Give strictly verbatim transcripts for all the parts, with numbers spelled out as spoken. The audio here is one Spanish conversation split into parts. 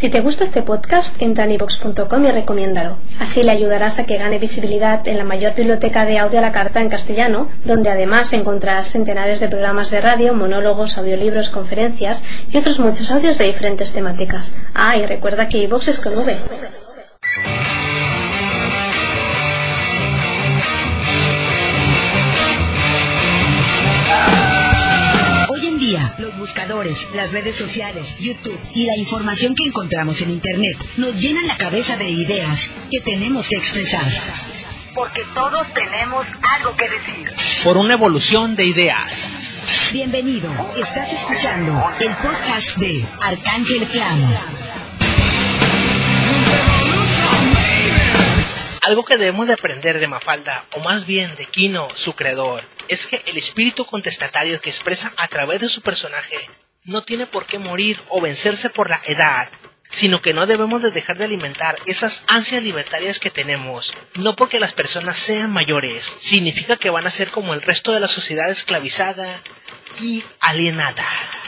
Si te gusta este podcast, entra en iVoox punto com y recomiéndalo. Así le ayudarás a que gane visibilidad en la mayor biblioteca de audio a la carta en castellano, donde además encontrarás centenares de programas de radio, monólogos, audiolibros, conferencias y otros muchos audios de diferentes temáticas. Ah, y recuerda que iVoox es con V. Los buscadores, las redes sociales, YouTube y la información que encontramos en Internet nos llenan la cabeza de ideas que tenemos que expresar. Porque todos tenemos algo que decir. Por una evolución de ideas. Bienvenido, estás escuchando el podcast de Arcángel Clamo. Algo que debemos de aprender de Mafalda, o más bien de Kino, su creador, es que el espíritu contestatario que expresa a través de su personaje no tiene por qué morir o vencerse por la edad, sino que no debemos de dejar de alimentar esas ansias libertarias que tenemos. No porque las personas sean mayores, significa que van a ser como el resto de la sociedad esclavizada y alienada.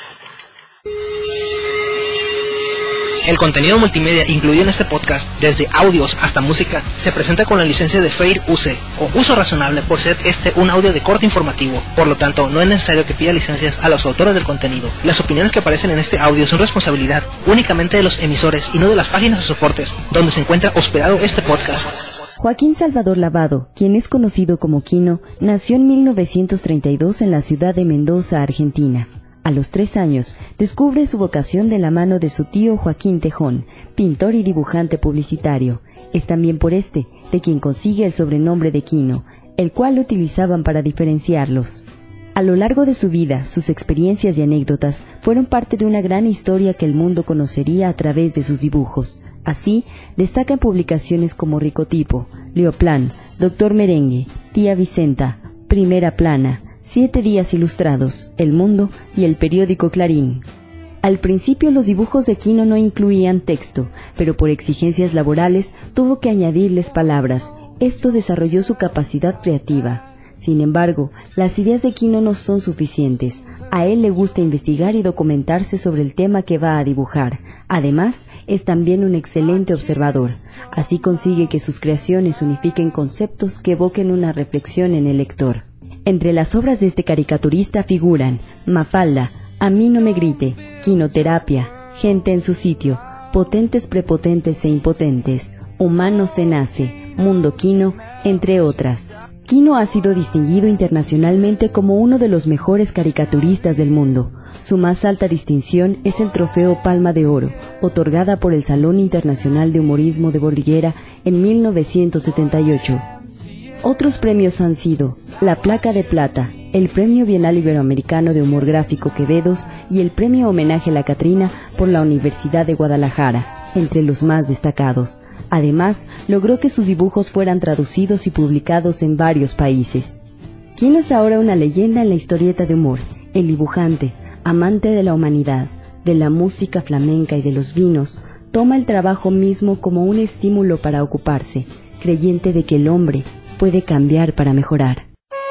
El contenido multimedia incluido en este podcast, desde audios hasta música, se presenta con la licencia de Fair Use o uso razonable por ser este un audio de corte informativo. Por lo tanto, no es necesario que pida licencias a los autores del contenido. Las opiniones que aparecen en este audio son responsabilidad únicamente de los emisores y no de las páginas o soportes donde se encuentra hospedado este podcast. Joaquín Salvador Lavado, quien es conocido como Kino, nació en mil novecientos treinta y dos en la ciudad de Mendoza, Argentina. A los tres años, descubre su vocación de la mano de su tío Joaquín Tejón, pintor y dibujante publicitario. Es también por este de quien consigue el sobrenombre de Kino, el cual utilizaban para diferenciarlos. A lo largo de su vida, sus experiencias y anécdotas fueron parte de una gran historia que el mundo conocería a través de sus dibujos. Así, destaca en publicaciones como Ricotipo, Leoplan, Doctor Merengue, Tía Vicenta, Primera Plana, Siete Días Ilustrados, El Mundo y el periódico Clarín. Al principio los dibujos de Kino no incluían texto, pero por exigencias laborales tuvo que añadirles palabras. Esto desarrolló su capacidad creativa. Sin embargo, las ideas de Kino no son suficientes. A él le gusta investigar y documentarse sobre el tema que va a dibujar. Además, es también un excelente observador. Así consigue que sus creaciones unifiquen conceptos que evoquen una reflexión en el lector. Entre las obras de este caricaturista figuran Mafalda, A mí no me grite, Quinoterapia, Gente en su sitio, Potentes, prepotentes e impotentes, Humano se nace, Mundo Kino, entre otras. Kino ha sido distinguido internacionalmente como uno de los mejores caricaturistas del mundo. Su más alta distinción es el Trofeo Palma de Oro, otorgada por el Salón Internacional de Humorismo de Bordighera en mil novecientos setenta y ocho. Otros premios han sido la Placa de Plata, el Premio Bienal Iberoamericano de Humor Gráfico Quevedos y el Premio Homenaje a la Catrina por la Universidad de Guadalajara, entre los más destacados. Además, logró que sus dibujos fueran traducidos y publicados en varios países. Kino es ahora una leyenda en la historieta de humor, el dibujante, amante de la humanidad, de la música flamenca y de los vinos, toma el trabajo mismo como un estímulo para ocuparse, creyente de que el hombre puede cambiar para mejorar.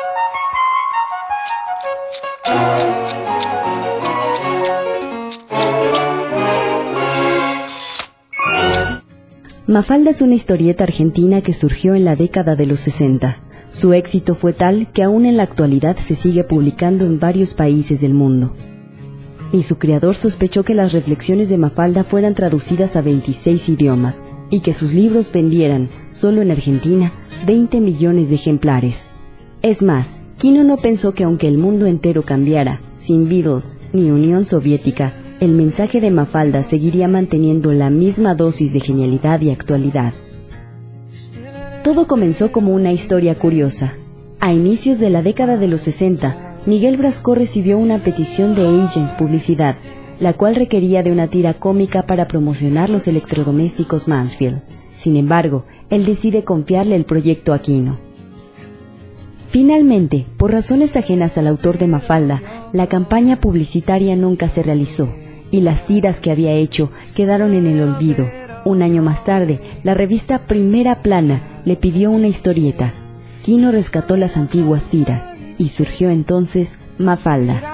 Mafalda es una historieta argentina que surgió en la década de los sesenta. Su éxito fue tal que aún en la actualidad se sigue publicando en varios países del mundo. Y su creador sospechó que las reflexiones de Mafalda fueran traducidas a veintiséis idiomas y que sus libros vendieran, solo en Argentina, veinte millones de ejemplares. Es más, Kino no pensó que aunque el mundo entero cambiara, sin Beatles ni Unión Soviética, el mensaje de Mafalda seguiría manteniendo la misma dosis de genialidad y actualidad. Todo comenzó como una historia curiosa. A inicios de la década de los sesenta, Miguel Brasco recibió una petición de Agents Publicidad, la cual requería de una tira cómica para promocionar los electrodomésticos Mansfield. Sin embargo, él decide confiarle el proyecto a Kino. Finalmente, por razones ajenas al autor de Mafalda, la campaña publicitaria nunca se realizó, y las tiras que había hecho quedaron en el olvido. Un año más tarde, la revista Primera Plana le pidió una historieta. Kino rescató las antiguas tiras, y surgió entonces Mafalda.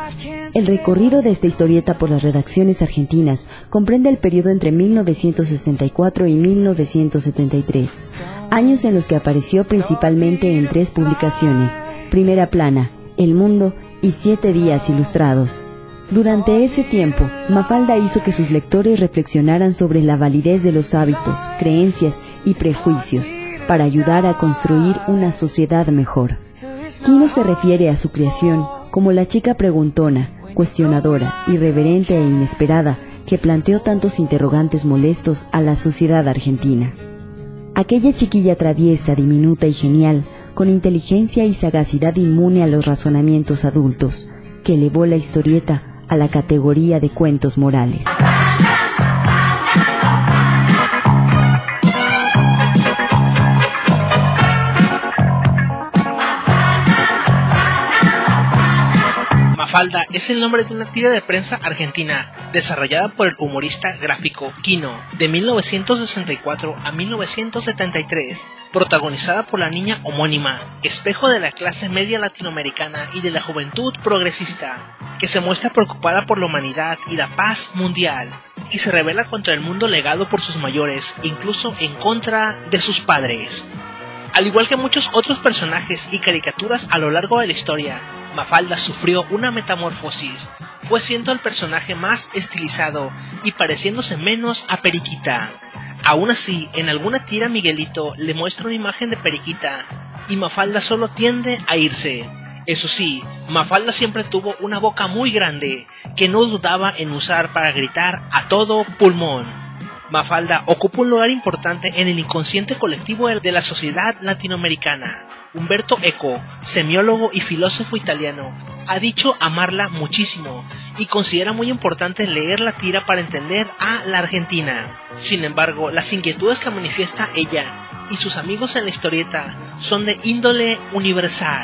El recorrido de esta historieta por las redacciones argentinas comprende el periodo entre mil novecientos sesenta y cuatro y mil novecientos setenta y tres, años en los que apareció principalmente en tres publicaciones: Primera Plana, El Mundo y Siete Días Ilustrados. Durante ese tiempo, Mafalda hizo que sus lectores reflexionaran sobre la validez de los hábitos, creencias y prejuicios para ayudar a construir una sociedad mejor. Quino se refiere a su creación como la chica preguntona, cuestionadora, irreverente e inesperada que planteó tantos interrogantes molestos a la sociedad argentina. Aquella chiquilla traviesa, diminuta y genial, con inteligencia y sagacidad inmune a los razonamientos adultos, que elevó la historieta a la categoría de cuentos morales. Mafalda es el nombre de una tira de prensa argentina desarrollada por el humorista gráfico Quino de mil novecientos sesenta y cuatro a mil novecientos setenta y tres, protagonizada por la niña homónima, espejo de la clase media latinoamericana y de la juventud progresista, que se muestra preocupada por la humanidad y la paz mundial, y se rebela contra el mundo legado por sus mayores, incluso en contra de sus padres. Al igual que muchos otros personajes y caricaturas a lo largo de la historia, Mafalda sufrió una metamorfosis, fue siendo el personaje más estilizado y pareciéndose menos a Periquita. Aún así, en alguna tira Miguelito le muestra una imagen de Periquita y Mafalda solo tiende a irse. Eso sí, Mafalda siempre tuvo una boca muy grande que no dudaba en usar para gritar a todo pulmón. Mafalda ocupa un lugar importante en el inconsciente colectivo de la sociedad latinoamericana. Umberto Eco, semiólogo y filósofo italiano, ha dicho amarla muchísimo y considera muy importante leer la tira para entender a la Argentina. Sin embargo, las inquietudes que manifiesta ella y sus amigos en la historieta son de índole universal.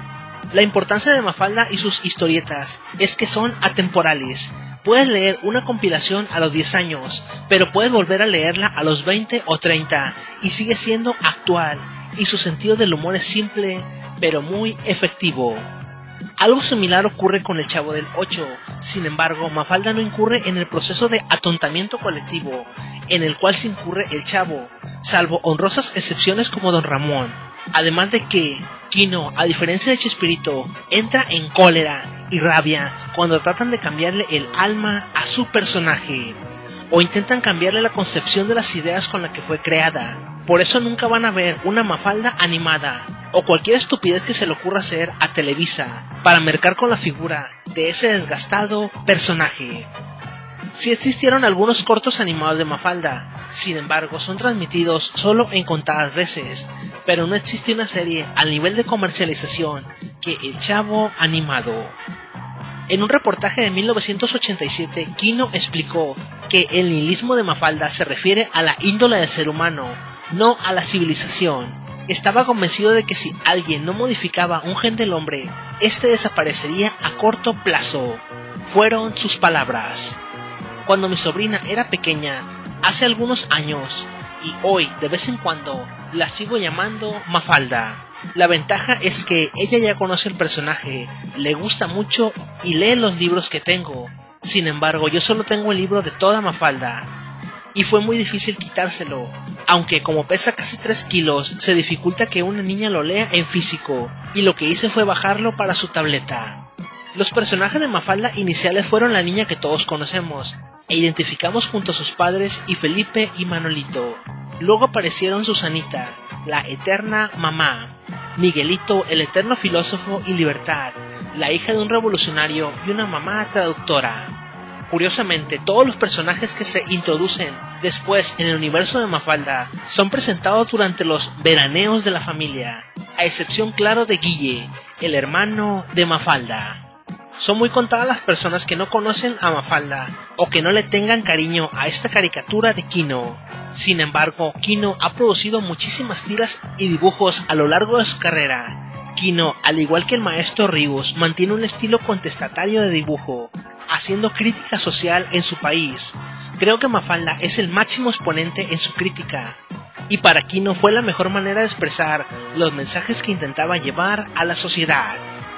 La importancia de Mafalda y sus historietas es que son atemporales. Puedes leer una compilación a los diez años, pero puedes volver a leerla a los veinte o treinta y sigue siendo actual. Y su sentido del humor es simple, pero muy efectivo. Algo similar ocurre con El Chavo del Ocho. Sin embargo, Mafalda no incurre en el proceso de atontamiento colectivo, en el cual se incurre el Chavo, salvo honrosas excepciones como Don Ramón. Además de que Quino, a diferencia de Chespirito, entra en cólera y rabia cuando tratan de cambiarle el alma a su personaje, o intentan cambiarle la concepción de las ideas con las que fue creada. Por eso nunca van a ver una Mafalda animada o cualquier estupidez que se le ocurra hacer a Televisa para mercar con la figura de ese desgastado personaje. Sí existieron algunos cortos animados de Mafalda, sin embargo son transmitidos solo en contadas veces, pero no existe una serie al nivel de comercialización que El Chavo animado. En un reportaje de mil novecientos ochenta y siete, Quino explicó que el nihilismo de Mafalda se refiere a la índole del ser humano, no a la civilización. Estaba convencido de que si alguien no modificaba un gen del hombre, este desaparecería a corto plazo. Fueron sus palabras. Cuando mi sobrina era pequeña, hace algunos años, y hoy de vez en cuando la sigo llamando Mafalda. La ventaja es que ella ya conoce el personaje, le gusta mucho y lee los libros que tengo. Sin embargo, yo solo tengo el libro de toda Mafalda. Y fue muy difícil quitárselo, aunque como pesa casi tres kilos, se dificulta que una niña lo lea en físico, y lo que hice fue bajarlo para su tableta. Los personajes de Mafalda iniciales fueron la niña que todos conocemos, e identificamos junto a sus padres y Felipe y Manolito. Luego aparecieron Susanita, la eterna mamá, Miguelito, el eterno filósofo y libertad, la hija de un revolucionario y una mamá traductora. Curiosamente, todos los personajes que se introducen después en el universo de Mafalda son presentados durante los veraneos de la familia, a excepción claro de Guille, el hermano de Mafalda. Son muy contadas las personas que no conocen a Mafalda o que no le tengan cariño a esta caricatura de Quino. Sin embargo, Quino ha producido muchísimas tiras y dibujos a lo largo de su carrera. Quino, al igual que el maestro Ríos, mantiene un estilo contestatario de dibujo, haciendo crítica social en su país. Creo que Mafalda es el máximo exponente en su crítica, y para Quino fue la mejor manera de expresar los mensajes que intentaba llevar a la sociedad.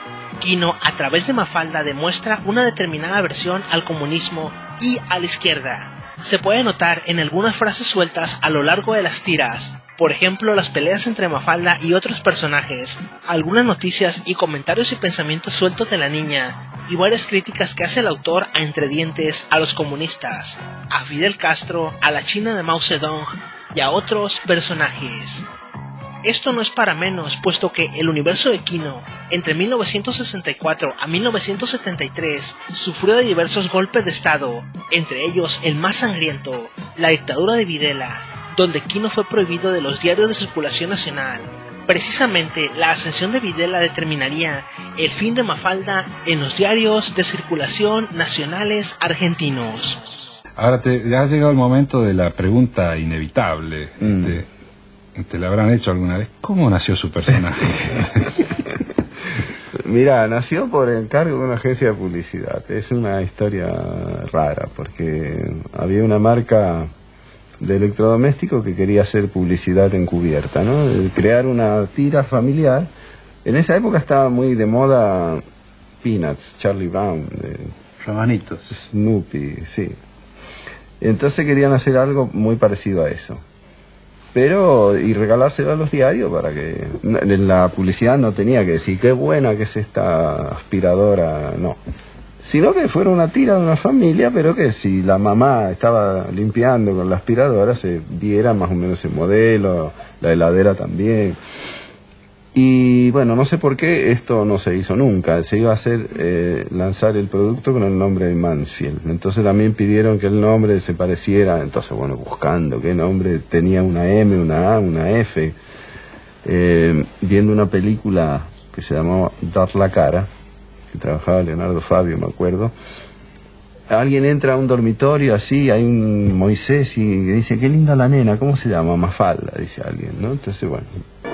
Quino, a través de Mafalda, demuestra una determinada aversión al comunismo y a la izquierda. Se puede notar en algunas frases sueltas a lo largo de las tiras, por ejemplo las peleas entre Mafalda y otros personajes, algunas noticias y comentarios y pensamientos sueltos de la niña, y varias críticas que hace el autor a entre dientes a los comunistas, a Fidel Castro, a la China de Mao Zedong y a otros personajes. Esto no es para menos, puesto que el universo de Quino, entre mil novecientos sesenta y cuatro a mil novecientos setenta y tres, sufrió de diversos golpes de estado, entre ellos el más sangriento, la dictadura de Videla, donde Quino fue prohibido de los diarios de circulación nacional. Precisamente, la ascensión de Videla determinaría el fin de Mafalda en los diarios de circulación nacionales argentinos. Ahora te, ya ha llegado el momento de la pregunta inevitable. Mm. Te, te la habrán hecho alguna vez. ¿Cómo nació su personaje? Mira, nació por encargo de una agencia de publicidad. Es una historia rara, porque había una marca de electrodoméstico que quería hacer publicidad encubierta, ¿no? Crear una tira familiar. En esa época estaba muy de moda Peanuts, Charlie Brown, de Romanitos, Snoopy, sí. Entonces querían hacer algo muy parecido a eso, pero y regalárselo a los diarios para que en la publicidad no tenía que decir qué buena que es esta aspiradora, no, sino que fuera una tira de una familia, pero que si la mamá estaba limpiando con la aspiradora se viera más o menos el modelo, la heladera también. Y bueno, no sé por qué esto no se hizo nunca. Se iba a hacer eh, lanzar el producto con el nombre de Mansfield. Entonces también pidieron que el nombre se pareciera. Entonces, bueno, buscando qué nombre tenía una M, una A, una F. Eh, viendo una película que se llamaba Dar la cara, que trabajaba Leonardo Fabio, me acuerdo. Alguien entra a un dormitorio así, hay un Moisés y dice, qué linda la nena, ¿cómo se llama? Mafalda, dice alguien, ¿no? Entonces, bueno...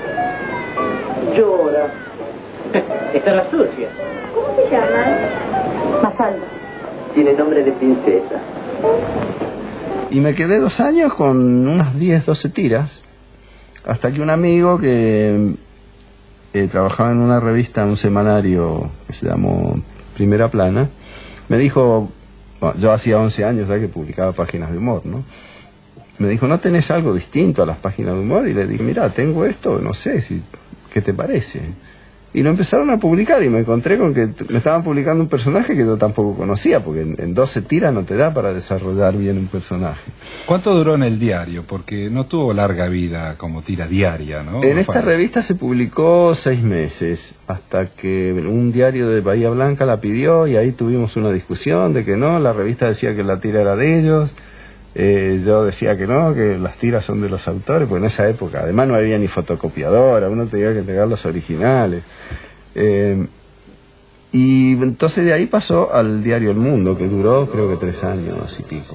Llora. Estará sucia. ¿Cómo se llama? Mafalda. Tiene nombre de princesa. Y me quedé dos años con unas diez, doce tiras, hasta que un amigo que eh, trabajaba en una revista, un semanario que se llamó Primera Plana, me dijo, bueno, yo hacía once años ya que publicaba páginas de humor, ¿no? Me dijo, ¿no tenés algo distinto a las páginas de humor? Y le dije, mira, tengo esto, no sé si... ¿qué te parece? Y lo empezaron a publicar y me encontré con que me estaban publicando un personaje que yo tampoco conocía, porque en, en doce tiras no te da para desarrollar bien un personaje. ¿Cuánto duró en el diario? Porque no tuvo larga vida como tira diaria, ¿no? En no esta para... revista se publicó seis meses, hasta que un diario de Bahía Blanca la pidió y ahí tuvimos una discusión de que no, la revista decía que la tira era de ellos. Eh, yo decía que no, que las tiras son de los autores, porque en esa época además no había ni fotocopiadora, uno tenía que entregar los originales. Eh, y entonces de ahí pasó al diario El Mundo, que duró creo que tres años y pico.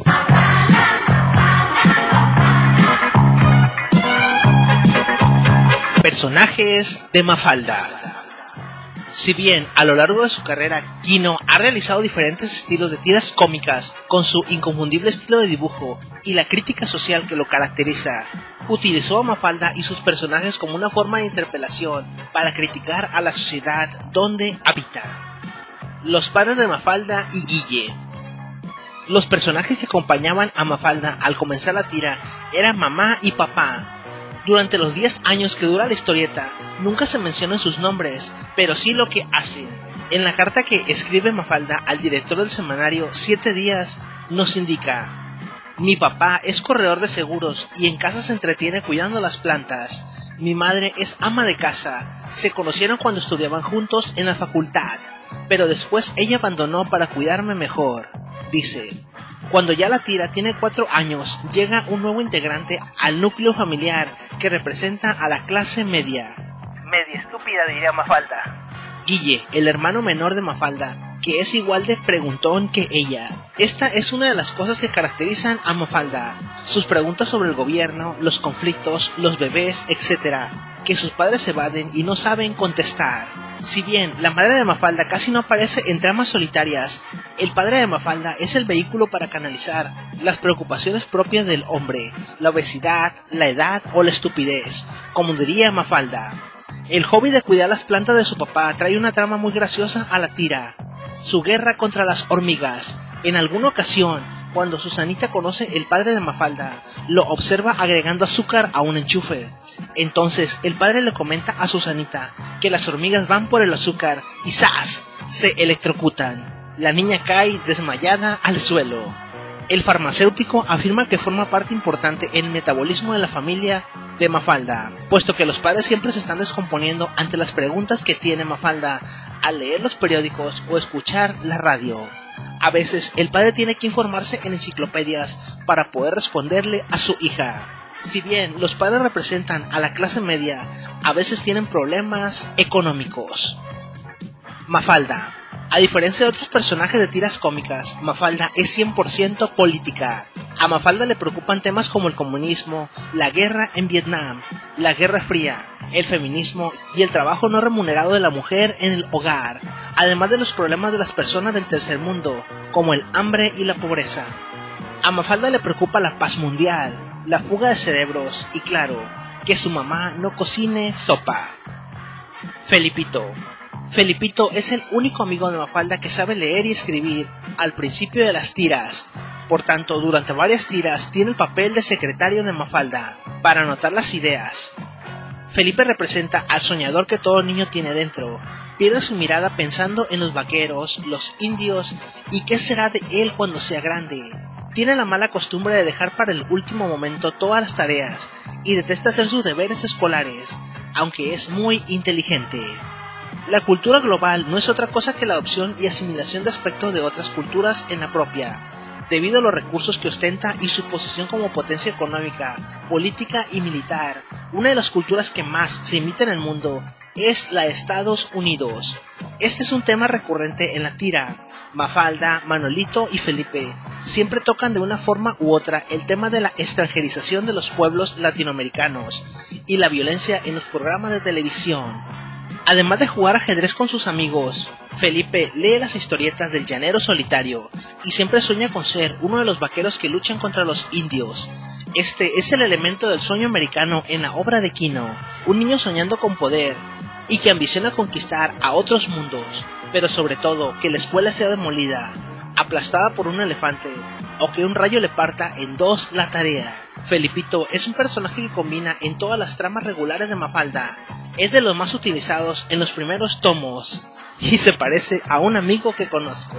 Personajes de Mafalda. Si bien a lo largo de su carrera Quino ha realizado diferentes estilos de tiras cómicas con su inconfundible estilo de dibujo y la crítica social que lo caracteriza, utilizó a Mafalda y sus personajes como una forma de interpelación para criticar a la sociedad donde habita. Los padres de Mafalda y Guille. Los personajes que acompañaban a Mafalda al comenzar la tira eran mamá y papá. Durante los diez años que dura la historieta, nunca se mencionan sus nombres, pero sí lo que hacen. En la carta que escribe Mafalda al director del semanario Siete Días, nos indica: mi papá es corredor de seguros y en casa se entretiene cuidando las plantas. Mi madre es ama de casa. Se conocieron cuando estudiaban juntos en la facultad, pero después ella abandonó para cuidarme mejor. Dice: cuando ya la tira tiene cuatro años, llega un nuevo integrante al núcleo familiar que representa a la clase media. Media estúpida, diría Mafalda. Guille, el hermano menor de Mafalda, que es igual de preguntón que ella. Esta es una de las cosas que caracterizan a Mafalda: sus preguntas sobre el gobierno, los conflictos, los bebés, etcétera, que sus padres evaden y no saben contestar. Si bien la madre de Mafalda casi no aparece en tramas solitarias, el padre de Mafalda es el vehículo para canalizar las preocupaciones propias del hombre, la obesidad, la edad o la estupidez, como diría Mafalda. El hobby de cuidar las plantas de su papá trae una trama muy graciosa a la tira. Su guerra contra las hormigas. En alguna ocasión, cuando Susanita conoce el padre de Mafalda, lo observa agregando azúcar a un enchufe. Entonces el padre le comenta a Susanita que las hormigas van por el azúcar y ¡zas!, se electrocutan. La niña cae desmayada al suelo. El farmacéutico afirma que forma parte importante en el metabolismo de la familia de Mafalda, puesto que los padres siempre se están descomponiendo ante las preguntas que tiene Mafalda al leer los periódicos o escuchar la radio. A veces el padre tiene que informarse en enciclopedias para poder responderle a su hija. Si bien los padres representan a la clase media, a veces tienen problemas económicos. Mafalda. A diferencia de otros personajes de tiras cómicas, Mafalda es cien por ciento política. A Mafalda le preocupan temas como el comunismo, la guerra en Vietnam, la Guerra Fría, el feminismo y el trabajo no remunerado de la mujer en el hogar, además de los problemas de las personas del tercer mundo, como el hambre y la pobreza. A Mafalda le preocupa la paz mundial, la fuga de cerebros y, claro, que su mamá no cocine sopa. Felipito. Felipito es el único amigo de Mafalda que sabe leer y escribir al principio de las tiras. Por tanto, durante varias tiras tiene el papel de secretario de Mafalda para anotar las ideas. Felipe representa al soñador que todo niño tiene dentro. Pierde su mirada pensando en los vaqueros, los indios y qué será de él cuando sea grande. Tiene la mala costumbre de dejar para el último momento todas las tareas y detesta hacer sus deberes escolares, aunque es muy inteligente. La cultura global no es otra cosa que la adopción y asimilación de aspectos de otras culturas en la propia, debido a los recursos que ostenta y su posición como potencia económica, política y militar. Una de las culturas que más se imita en el mundo es la de Estados Unidos. Este es un tema recurrente en la tira. Mafalda, Manolito y Felipe siempre tocan de una forma u otra el tema de la extranjerización de los pueblos latinoamericanos y la violencia en los programas de televisión. Además de jugar ajedrez con sus amigos, Felipe lee las historietas del llanero solitario y siempre sueña con ser uno de los vaqueros que luchan contra los indios. Este es el elemento del sueño americano en la obra de Quino, un niño soñando con poder y que ambiciona conquistar a otros mundos, pero sobre todo que la escuela sea demolida, aplastada por un elefante o que un rayo le parta en dos la tarea. Felipito es un personaje que combina en todas las tramas regulares de Mafalda. Es de los más utilizados en los primeros tomos y se parece a un amigo que conozco.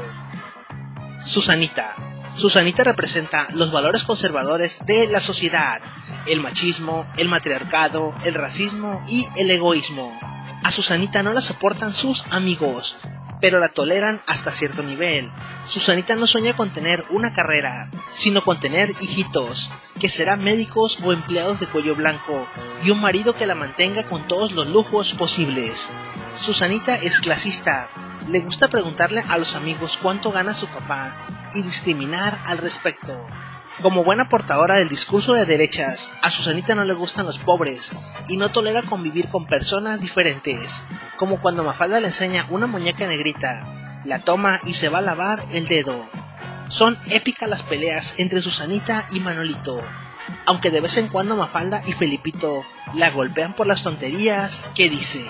Susanita. Susanita representa los valores conservadores de la sociedad, el machismo, el matriarcado, el racismo y el egoísmo. A Susanita no la soportan sus amigos, pero la toleran hasta cierto nivel. Susanita no sueña con tener una carrera, sino con tener hijitos, que serán médicos o empleados de cuello blanco, y un marido que la mantenga con todos los lujos posibles. Susanita es clasista, le gusta preguntarle a los amigos cuánto gana su papá, y discriminar al respecto. Como buena portadora del discurso de derechas, a Susanita no le gustan los pobres, y no tolera convivir con personas diferentes, como cuando Mafalda le enseña una muñeca negrita, la toma y se va a lavar el dedo. Son épicas las peleas entre Susanita y Manolito, aunque de vez en cuando Mafalda y Felipito la golpean por las tonterías que dice.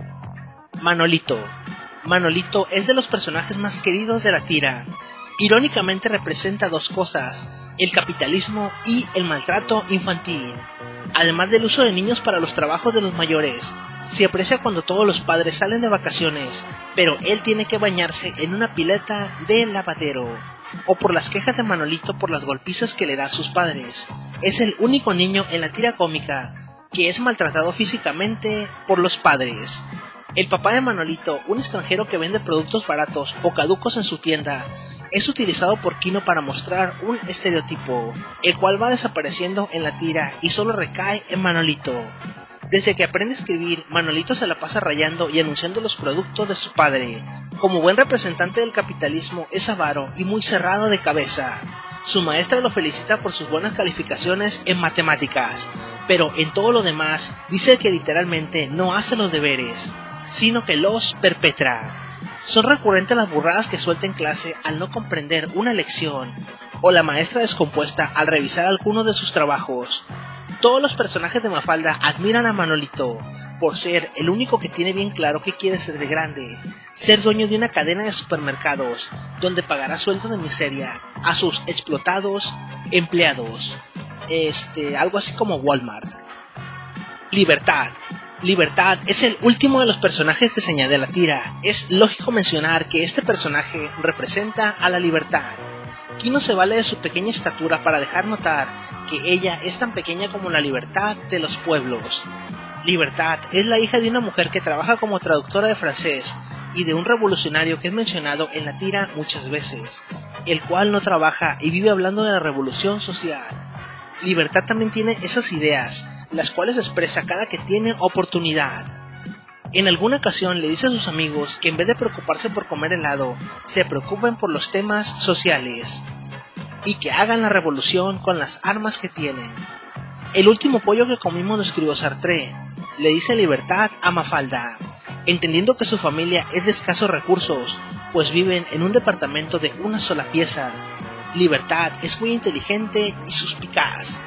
Manolito. Manolito es de los personajes más queridos de la tira. Irónicamente representa dos cosas, el capitalismo y el maltrato infantil. Además del uso de niños para los trabajos de los mayores, se aprecia cuando todos los padres salen de vacaciones, pero él tiene que bañarse en una pileta de lavadero, o por las quejas de Manolito por las golpizas que le dan sus padres. Es el único niño en la tira cómica que es maltratado físicamente por los padres. El papá de Manolito, un extranjero que vende productos baratos o caducos en su tienda, es utilizado por Quino para mostrar un estereotipo, el cual va desapareciendo en la tira y solo recae en Manolito. Desde que aprende a escribir, Manolito se la pasa rayando y anunciando los productos de su padre. Como buen representante del capitalismo, es avaro y muy cerrado de cabeza. Su maestra lo felicita por sus buenas calificaciones en matemáticas, pero en todo lo demás dice que literalmente no hace los deberes, sino que los perpetra. Son recurrentes las burradas que suelta en clase al no comprender una lección, o la maestra descompuesta al revisar algunos de sus trabajos. Todos los personajes de Mafalda admiran a Manolito por ser el único que tiene bien claro qué quiere ser de grande, ser dueño de una cadena de supermercados donde pagará sueldo de miseria a sus explotados empleados, este, algo así como Walmart. Libertad. Libertad es el último de los personajes que se añade a la tira. Es lógico mencionar que este personaje representa a la libertad. Kino se vale de su pequeña estatura para dejar notar que ella es tan pequeña como la libertad de los pueblos. Libertad es la hija de una mujer que trabaja como traductora de francés y de un revolucionario que es mencionado en la tira muchas veces, el cual no trabaja y vive hablando de la revolución social. Libertad también tiene esas ideas, las cuales expresa cada que tiene oportunidad. En alguna ocasión le dice a sus amigos que en vez de preocuparse por comer helado, se preocupen por los temas sociales y que hagan la revolución con las armas que tienen. El último pollo que comimos lo escribió Sartre. Le dice Libertad a Mafalda, entendiendo que su familia es de escasos recursos, pues viven en un departamento de una sola pieza. Libertad es muy inteligente y suspicaz.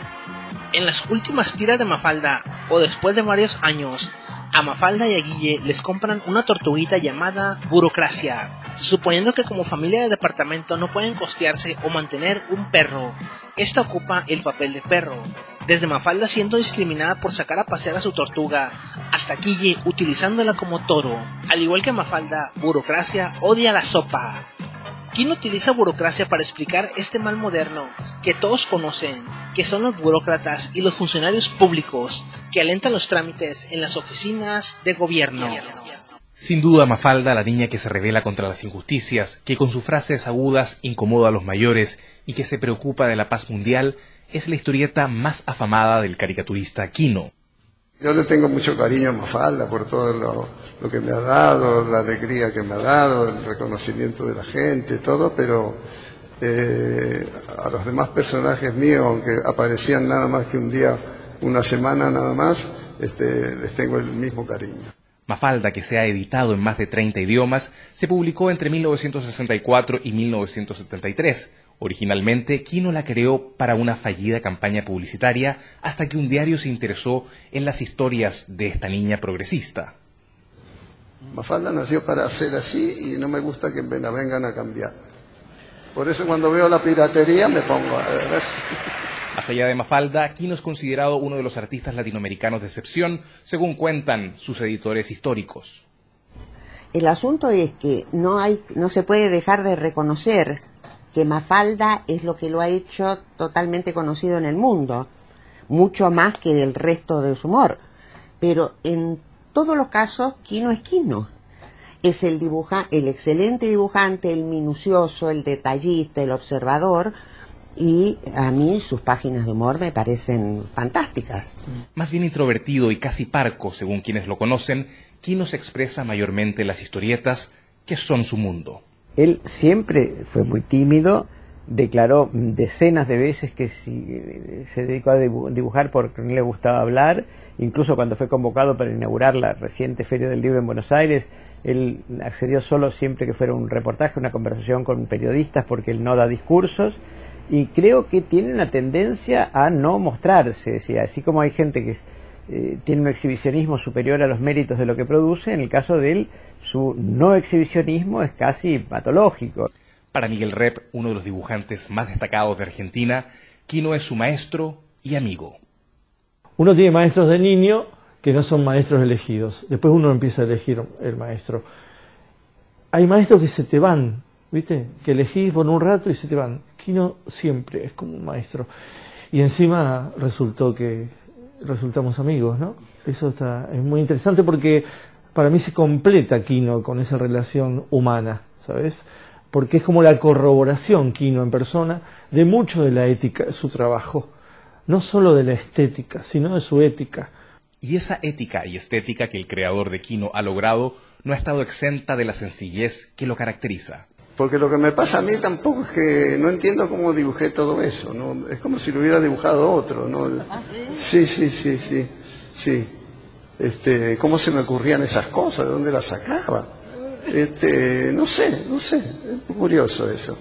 En las últimas tiras de Mafalda, o después de varios años, a Mafalda y a Guille les compran una tortuguita llamada Burocracia, suponiendo que como familia de departamento no pueden costearse o mantener un perro. Esta ocupa el papel de perro, desde Mafalda siendo discriminada por sacar a pasear a su tortuga, hasta Guille utilizándola como toro. Al igual que Mafalda, Burocracia odia la sopa. Kino utiliza Burocracia para explicar este mal moderno que todos conocen, que son los burócratas y los funcionarios públicos que alentan los trámites en las oficinas de gobierno. Sin duda, Mafalda, la niña que se rebela contra las injusticias, que con sus frases agudas incomoda a los mayores y que se preocupa de la paz mundial, es la historieta más afamada del caricaturista Kino. Yo le tengo mucho cariño a Mafalda por todo lo, lo que me ha dado, la alegría que me ha dado, el reconocimiento de la gente, todo, pero eh, a los demás personajes míos, aunque aparecían nada más que un día, una semana nada más, este, les tengo el mismo cariño. Mafalda, que se ha editado en más de treinta idiomas, se publicó entre mil novecientos sesenta y cuatro y mil novecientos setenta y tres. Originalmente, Kino la creó para una fallida campaña publicitaria hasta que un diario se interesó en las historias de esta niña progresista. Mafalda nació para ser así y no me gusta que me la vengan a cambiar. Por eso cuando veo la piratería me pongo a ver. Más allá de Mafalda, Kino es considerado uno de los artistas latinoamericanos de excepción, según cuentan sus editores históricos. El asunto es que no hay, no se puede dejar de reconocer que Mafalda es lo que lo ha hecho totalmente conocido en el mundo, mucho más que del resto de su humor. Pero en todos los casos, Kino es Kino. Es el, dibuja, el excelente dibujante, el minucioso, el detallista, el observador, y a mí sus páginas de humor me parecen fantásticas. Más bien introvertido y casi parco, según quienes lo conocen, Kino se expresa mayormente en las historietas, que son su mundo. Él siempre fue muy tímido, declaró decenas de veces que si se dedicó a dibujar porque no le gustaba hablar, incluso cuando fue convocado para inaugurar la reciente Feria del Libro en Buenos Aires, él accedió solo siempre que fuera un reportaje, una conversación con periodistas, porque él no da discursos, y creo que tiene una tendencia a no mostrarse, ¿sí? Así como hay gente que eh, tiene un exhibicionismo superior a los méritos de lo que produce, en el caso de él, su no exhibicionismo es casi patológico. Para Miguel Rep, uno de los dibujantes más destacados de Argentina, Kino es su maestro y amigo. Uno tiene maestros de niño que no son maestros elegidos. Después uno empieza a elegir el maestro. Hay maestros que se te van, ¿viste? Que elegís por un rato y se te van. Kino siempre es como un maestro. Y encima resultó que resultamos amigos, ¿no? Eso está, es muy interesante porque para mí se completa Kino con esa relación humana, ¿sabes? Porque es como la corroboración, Kino en persona, de mucho de la ética de su trabajo. No solo de la estética, sino de su ética. Y esa ética y estética que el creador de Kino ha logrado no ha estado exenta de la sencillez que lo caracteriza. Porque lo que me pasa a mí tampoco es que no entiendo cómo dibujé todo eso, ¿no? Es como si lo hubiera dibujado otro, ¿no? ¿Ah, sí? Sí, sí, sí, sí, sí. Este, ¿cómo se me ocurrían esas cosas? ¿De dónde las sacaba? Este, no sé, no sé, es muy curioso eso.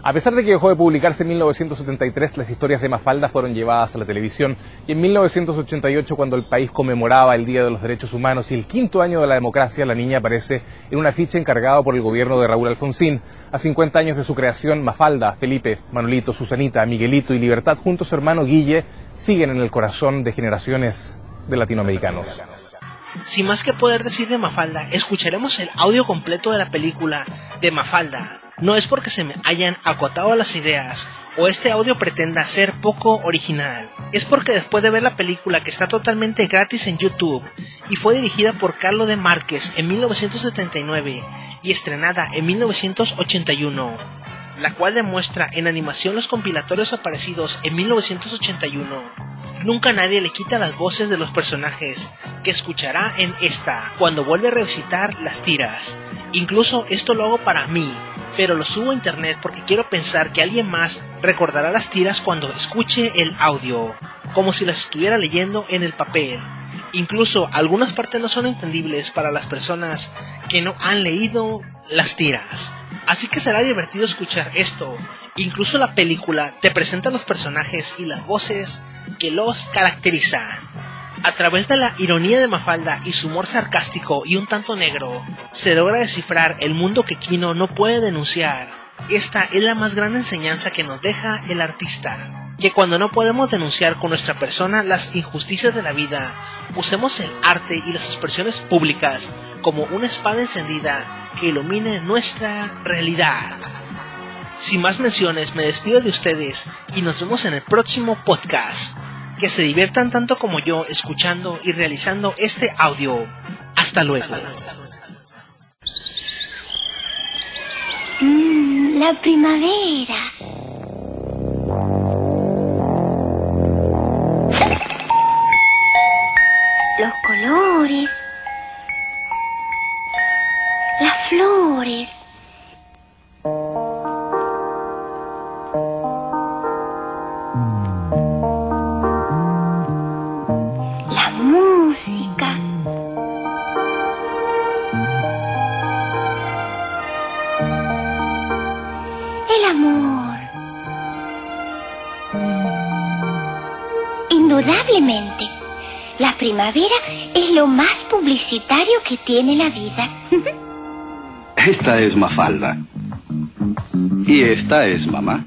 A pesar de que dejó de publicarse en mil novecientos setenta y tres, las historias de Mafalda fueron llevadas a la televisión y en mil novecientos ochenta y ocho, cuando el país conmemoraba el Día de los Derechos Humanos y el quinto año de la democracia, la niña aparece en un afiche encargado por el gobierno de Raúl Alfonsín. A cincuenta años de su creación, Mafalda, Felipe, Manolito, Susanita, Miguelito y Libertad, junto a su hermano Guille, siguen en el corazón de generaciones de latinoamericanos. Sin más que poder decir de Mafalda, escucharemos el audio completo de la película de Mafalda. No es porque se me hayan acotado las ideas o este audio pretenda ser poco original. Es porque después de ver la película, que está totalmente gratis en YouTube y fue dirigida por Carlo de Márquez en mil novecientos setenta y nueve y estrenada en mil novecientos ochenta y uno, la cual demuestra en animación los compilatorios aparecidos en mil novecientos ochenta y uno, nunca nadie le quita las voces de los personajes que escuchará en esta cuando vuelve a revisitar las tiras. Incluso esto lo hago para mí, pero lo subo a internet porque quiero pensar que alguien más recordará las tiras cuando escuche el audio, como si las estuviera leyendo en el papel. Incluso algunas partes no son entendibles para las personas que no han leído las tiras. Así que será divertido escuchar esto. Incluso la película te presenta los personajes y las voces que los caracterizan. A través de la ironía de Mafalda y su humor sarcástico y un tanto negro, se logra descifrar el mundo que Quino no puede denunciar. Esta es la más grande enseñanza que nos deja el artista, que cuando no podemos denunciar con nuestra persona las injusticias de la vida, usemos el arte y las expresiones públicas como una espada encendida que ilumine nuestra realidad. Sin más menciones, me despido de ustedes y nos vemos en el próximo podcast. Que se diviertan tanto como yo escuchando y realizando este audio. Hasta luego. Mm, la primavera. Los colores. Las flores. Música. El amor. Indudablemente, la primavera es lo más publicitario que tiene la vida. Esta es Mafalda. Y esta es mamá.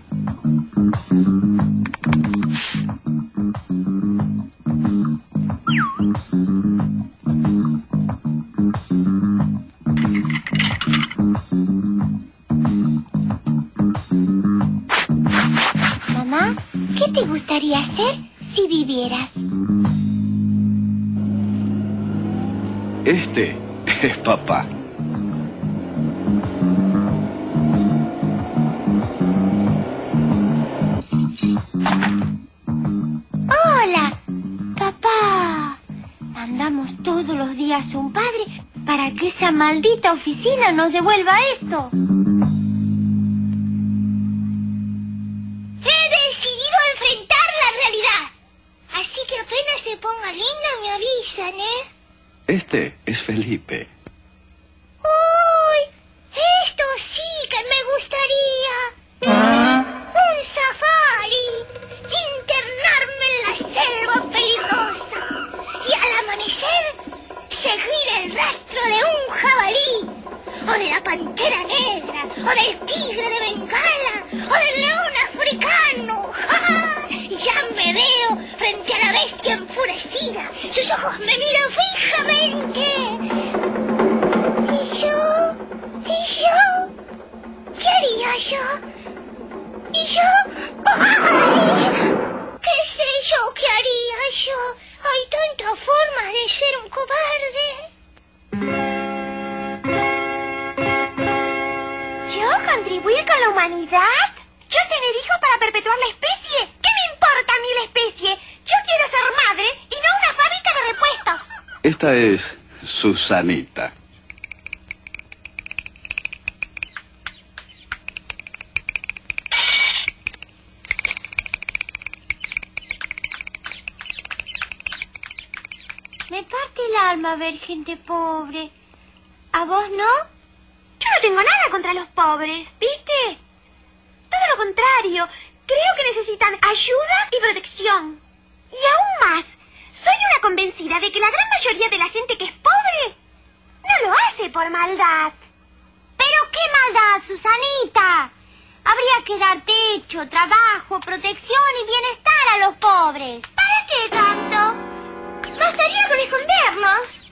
Mamá, ¿qué te gustaría hacer si vivieras? Este es papá. Hola, papá. Mandamos todos los días un padre para que esa maldita oficina nos devuelva esto. He decidido enfrentar la realidad. Así que apenas se ponga linda me avisan, ¿eh? Este es Felipe. ¡Uy! Esto sí que me gustaría. Un safari. Internarme en la selva peligrosa. Y al amanecer, seguir el rastro de un jabalí. O de la pantera negra. O del tigre de Bengala. O del león africano. ¡Ja! Ya me veo frente a la bestia enfurecida. Sus ojos me miran fijamente. ¿Y yo? ¿Y yo? ¿Qué haría yo? ¿Y yo? ¡Ay! ¿Qué sé yo qué haría yo? Hay tantas formas de ser un cobarde. ¿Yo contribuir con la humanidad? ¿Yo tener hijos para perpetuar la especie? ¿Qué me importa a mí la especie? Yo quiero ser madre y no una fábrica de repuestos. Esta es Susanita. Me parte el alma ver gente pobre. ¿A vos no? Yo no tengo nada contra los pobres, ¿viste? Todo lo contrario. Creo que necesitan ayuda y protección. Y aún más, soy una convencida de que la gran mayoría de la gente que es pobre no lo hace por maldad. ¿Pero qué maldad, Susanita? Habría que dar techo, trabajo, protección y bienestar a los pobres. ¿Para qué tanto? Bastaría con esconderlos.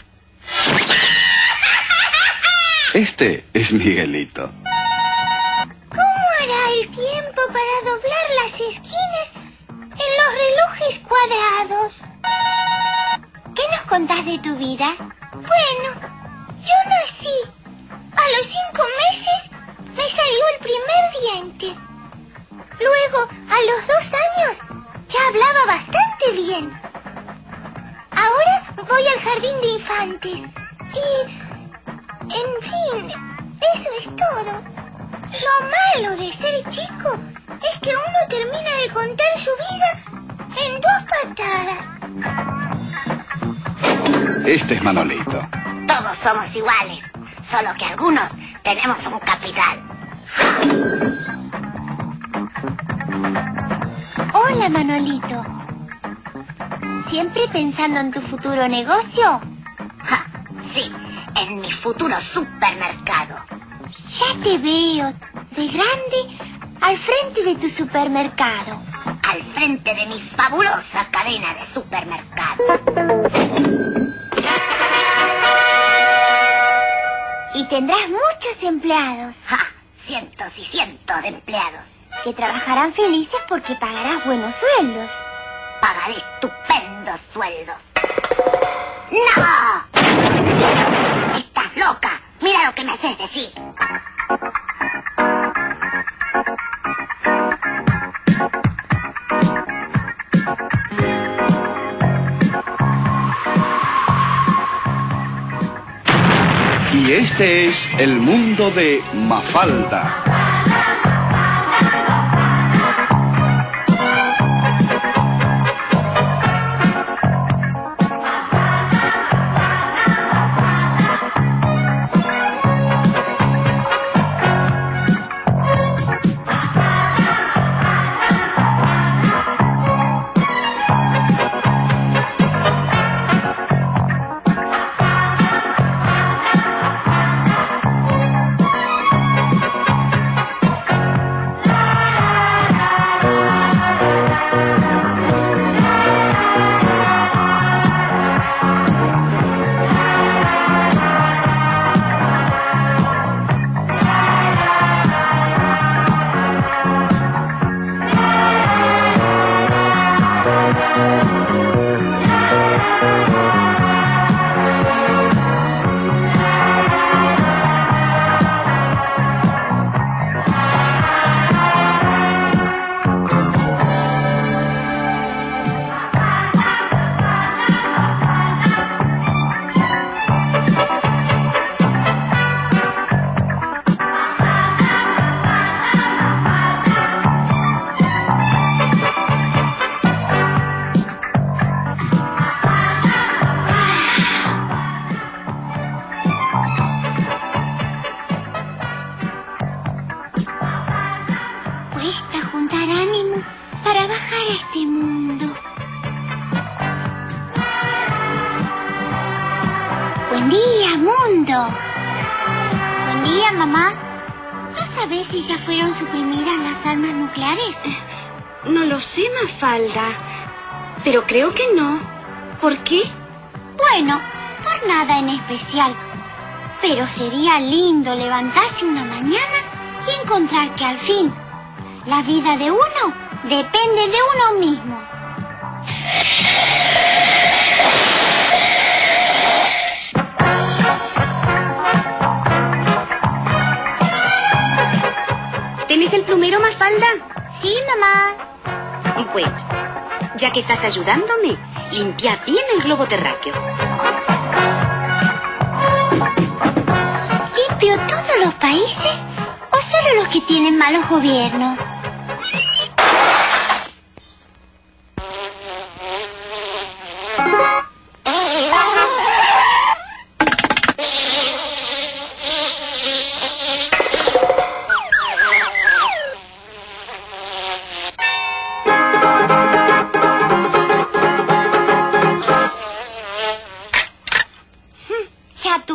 Este es Miguelito. ¿Cómo hará el tiempo para doblar las esquinas en los relojes cuadrados? ¿Qué nos contás de tu vida? Bueno, yo nací. A los cinco meses me salió el primer diente. Luego, a los dos años, ya hablaba bastante bien. Ahora voy al jardín de infantes. Y, en fin, eso es todo. Lo malo de ser chico es que uno termina de contar su vida en dos patadas. Este es Manolito. Todos somos iguales, solo que algunos tenemos un capital. Hola, Manolito. ¿Siempre pensando en tu futuro negocio? Ja, sí, en mi futuro supermercado. Ya te veo, de grande, al frente de tu supermercado. Al frente de mi fabulosa cadena de supermercados. Y tendrás muchos empleados. Ja, cientos y cientos de empleados. Que trabajarán felices porque pagarás buenos sueldos. Pagaré estupendos sueldos. ¡No! ¡Estás loca! Mira lo que me haces decir. Y este es el mundo de Mafalda. Buen día, mundo. Buen día, mamá. ¿No sabes si ya fueron suprimidas las armas nucleares? No lo sé, Mafalda. Pero creo que no. ¿Por qué? Bueno, por nada en especial. Pero sería lindo levantarse una mañana y encontrar que al fin la vida de uno depende de uno mismo. ¿Tenés el plumero, Mafalda? Sí, mamá. Bueno, ya que estás ayudándome, limpia bien el globo terráqueo. ¿Limpio todos los países o solo los que tienen malos gobiernos?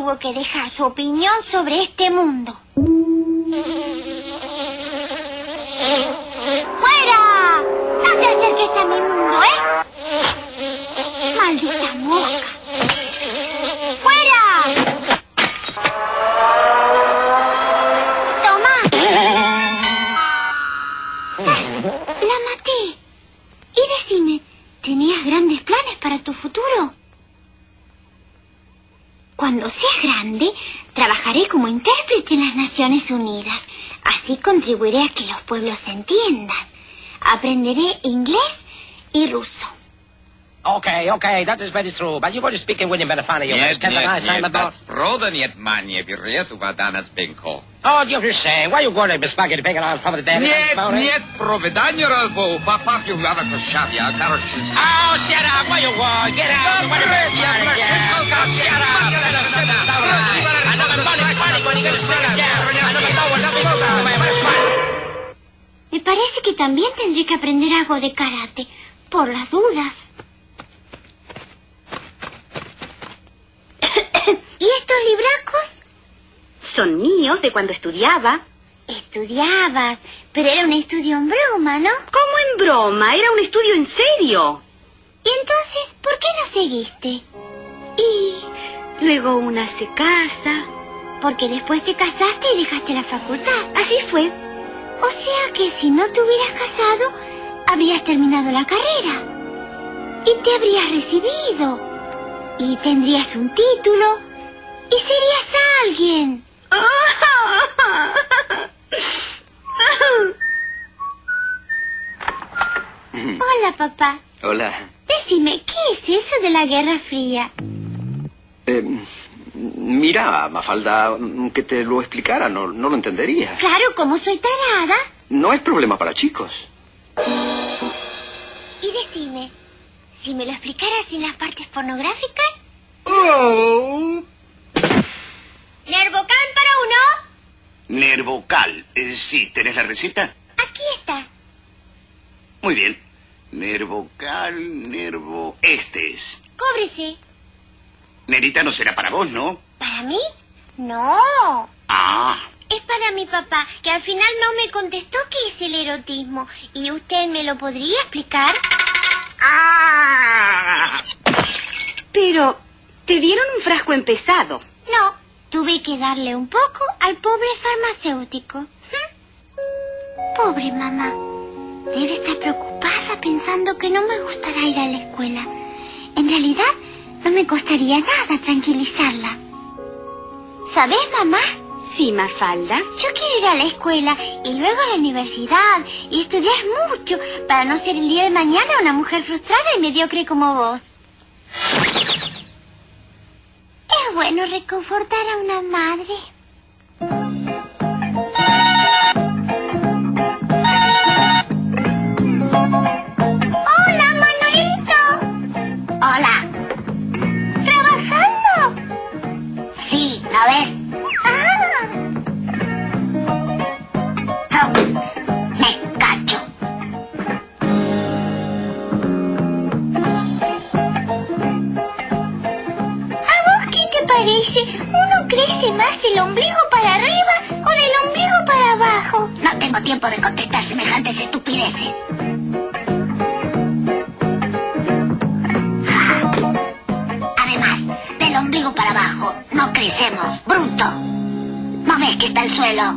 tuvo que dejar su opinión sobre este mundo. ¡Fuera! No te acerques a mi mundo, ¿eh? ¡Maldita mosca! ¡Fuera! ¡Toma! ¡Sas! ¡La maté! Y decime, ¿tenías grandes planes para tu futuro? Cuando seas grande, trabajaré como intérprete en las Naciones Unidas. Así contribuiré a que los pueblos se entiendan. Aprenderé inglés y ruso. Okay, okay, that is very true. But you're going to speak in William Benefani. You Нет, can нет, I'm нет, about... das Broda нет manie берет уводана с Бенко. Oh, you're saying, why you going to be spaghetti bacon on top of the dead? Нет, нет, проведание рабов, папа, you have a кошавья, короче. Oh, shut up, why you want? Get out, what are you doing? Shut up, I know I'm funny, funny when you get to sit down. I know I'm going to Me parece que también tendré que aprender algo de karate, por las dudas. ¿Y estos libracos? Son míos de cuando estudiaba. Estudiabas, pero era un estudio en broma, ¿no? ¿Cómo en broma? Era un estudio en serio. ¿Y entonces por qué no seguiste? Y luego una se casa. Porque después te casaste y dejaste la facultad. Así fue. O sea que si no te hubieras casado, habrías terminado la carrera. Y te habrías recibido. Y tendrías un título. Y serías alguien. Hola, papá. Hola. Decime, ¿qué es eso de la Guerra Fría? Eh, mira, Mafalda, que te lo explicara, no, no lo entenderías. Claro, como soy tarada. No es problema para chicos. Y decime, si me lo explicaras sin las partes pornográficas. Oh. ¿Nervocal para uno? Nervocal. Eh, sí, ¿tenés la receta? Aquí está. Muy bien. Nervocal, nervo... Este es. Cóbrese. Nerita, no será para vos, ¿no? ¿Para mí? No. Ah. Es para mi papá, que al final no me contestó qué es el erotismo. ¿Y usted me lo podría explicar? Ah. Pero, te dieron un frasco empezado. No, tuve que darle un poco al pobre farmacéutico. Pobre mamá. Debe estar preocupada pensando que no me gustará ir a la escuela. En realidad, no me costaría nada tranquilizarla. ¿Sabes, mamá? Sí, Mafalda. Yo quiero ir a la escuela y luego a la universidad y estudiar mucho para no ser el día de mañana una mujer frustrada y mediocre como vos. Es bueno reconfortar a una madre. ¡Hola, Manolito! Hola. ¿Trabajando? Sí, ¿no ves? Ah. Oh, me cacho. ¿A vos qué te parece? ¿Uno crece más del ombligo para arriba o del ombligo para abajo? No tengo tiempo de contestar semejantes estupideces. Además, del ombligo para abajo no crecemos, bruto. ¿No ves que está el suelo?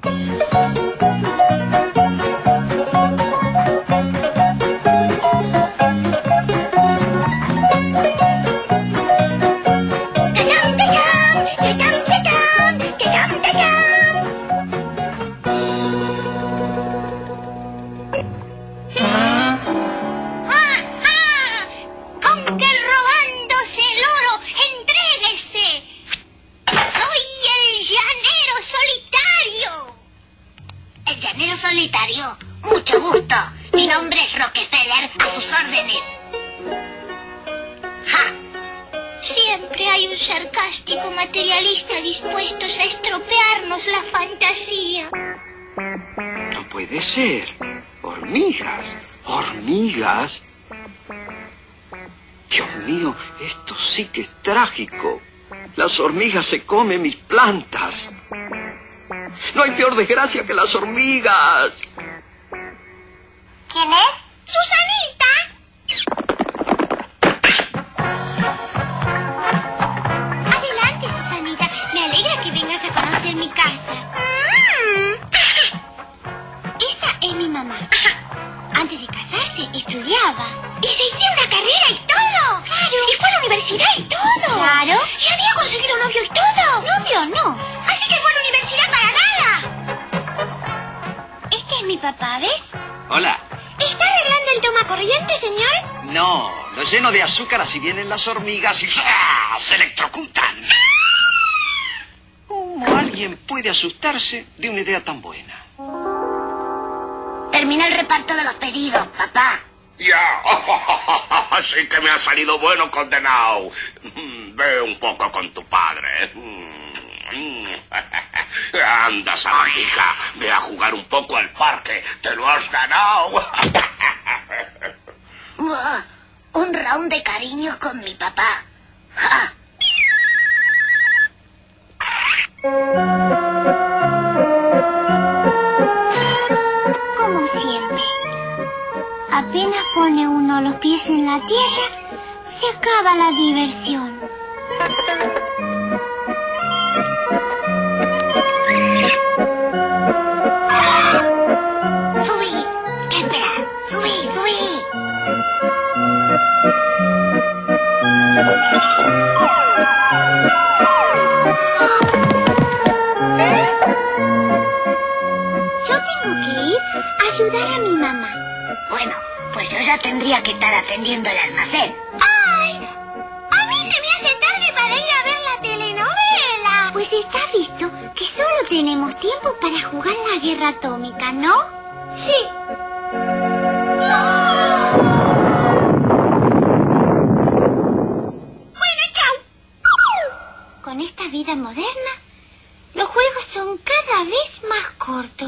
Solitario, mucho gusto. Mi nombre es Rockefeller, a sus órdenes. ¡Ja! Siempre hay un sarcástico materialista dispuesto a estropearnos la fantasía. No puede ser. Hormigas. Hormigas. Dios mío, esto sí que es trágico. Las hormigas se comen mis plantas. No hay peor desgracia que las hormigas. ¿Quién es? ¡Susanita! Adelante, Susanita. Me alegra que vengas a conocer mi casa. Mm. Esa es mi mamá. Antes de casarse, estudiaba. Y se hizo una carrera y todo. Claro. Y fue a la universidad y todo. Claro. Y había conseguido novio y todo. Novio, no. Así que fue a la universidad para nada. Este es mi papá, ¿ves? Hola. ¿Está arreglando el tomacorriente, señor? No, lo lleno de azúcar así vienen las hormigas y ¡ah! Se electrocutan. ¿Cómo alguien puede asustarse de una idea tan buena? Termina el reparto de los pedidos, papá. Ya, sí que me ha salido bueno, condenado. Ve un poco con tu padre. Anda, sabandija, ve a jugar un poco al parque. Te lo has ganado. Un round de cariños con mi papá. ¡Ja! Como siempre. Apenas pone uno los pies en la tierra, se acaba la diversión. ¡Subí! ¿Qué esperas? ¡Subí, subí! Yo tengo que ir a ayudar a mi mamá. Bueno, pues yo ya tendría que estar atendiendo el almacén. ¡Ay! A mí se me hace tarde para ir a ver la telenovela. Pues está visto que solo tenemos tiempo para jugar la guerra atómica, ¿no? Sí. Bueno, chau. Con esta vida moderna, los juegos son cada vez más cortos.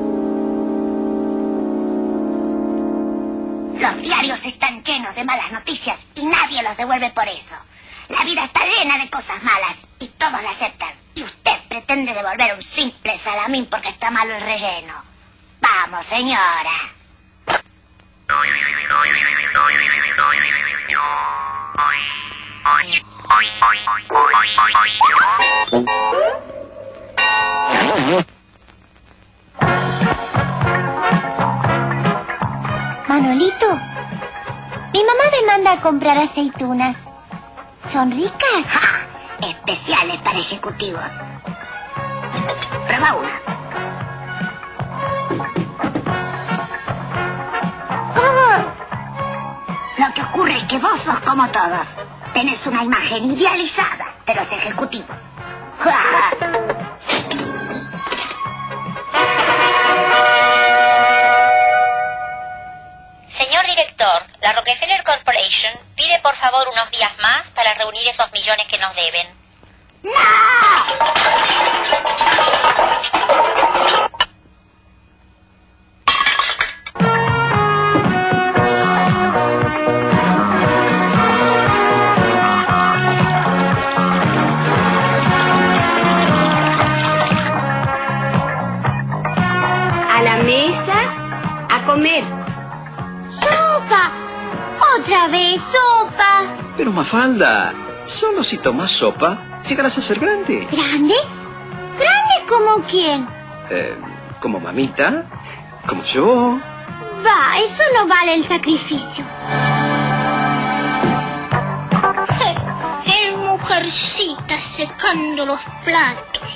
Los diarios están llenos de malas noticias y nadie los devuelve por eso. La vida está llena de cosas malas y todos la aceptan. Y usted pretende devolver un simple salamín porque está malo el relleno. Vamos, señora. Manolito, mi mamá me manda a comprar aceitunas. ¿Son ricas? ¡Ja! Especiales para ejecutivos. Prueba una. Oh. Lo que ocurre es que vos sos como todos. Tenés una imagen idealizada de los ejecutivos. ¡Ja! Señor director, la Rockefeller Corporation pide por favor unos días más para reunir esos millones que nos deben. A la mesa, a comer. ¡Sopa! ¡Otra vez sopa! Pero Mafalda, solo si tomas sopa, llegarás a ser grande. ¿Grande? ¿Grande como quién? Eh, como mamita, como yo. Va, eso no vale el sacrificio. El mujercita secando los platos.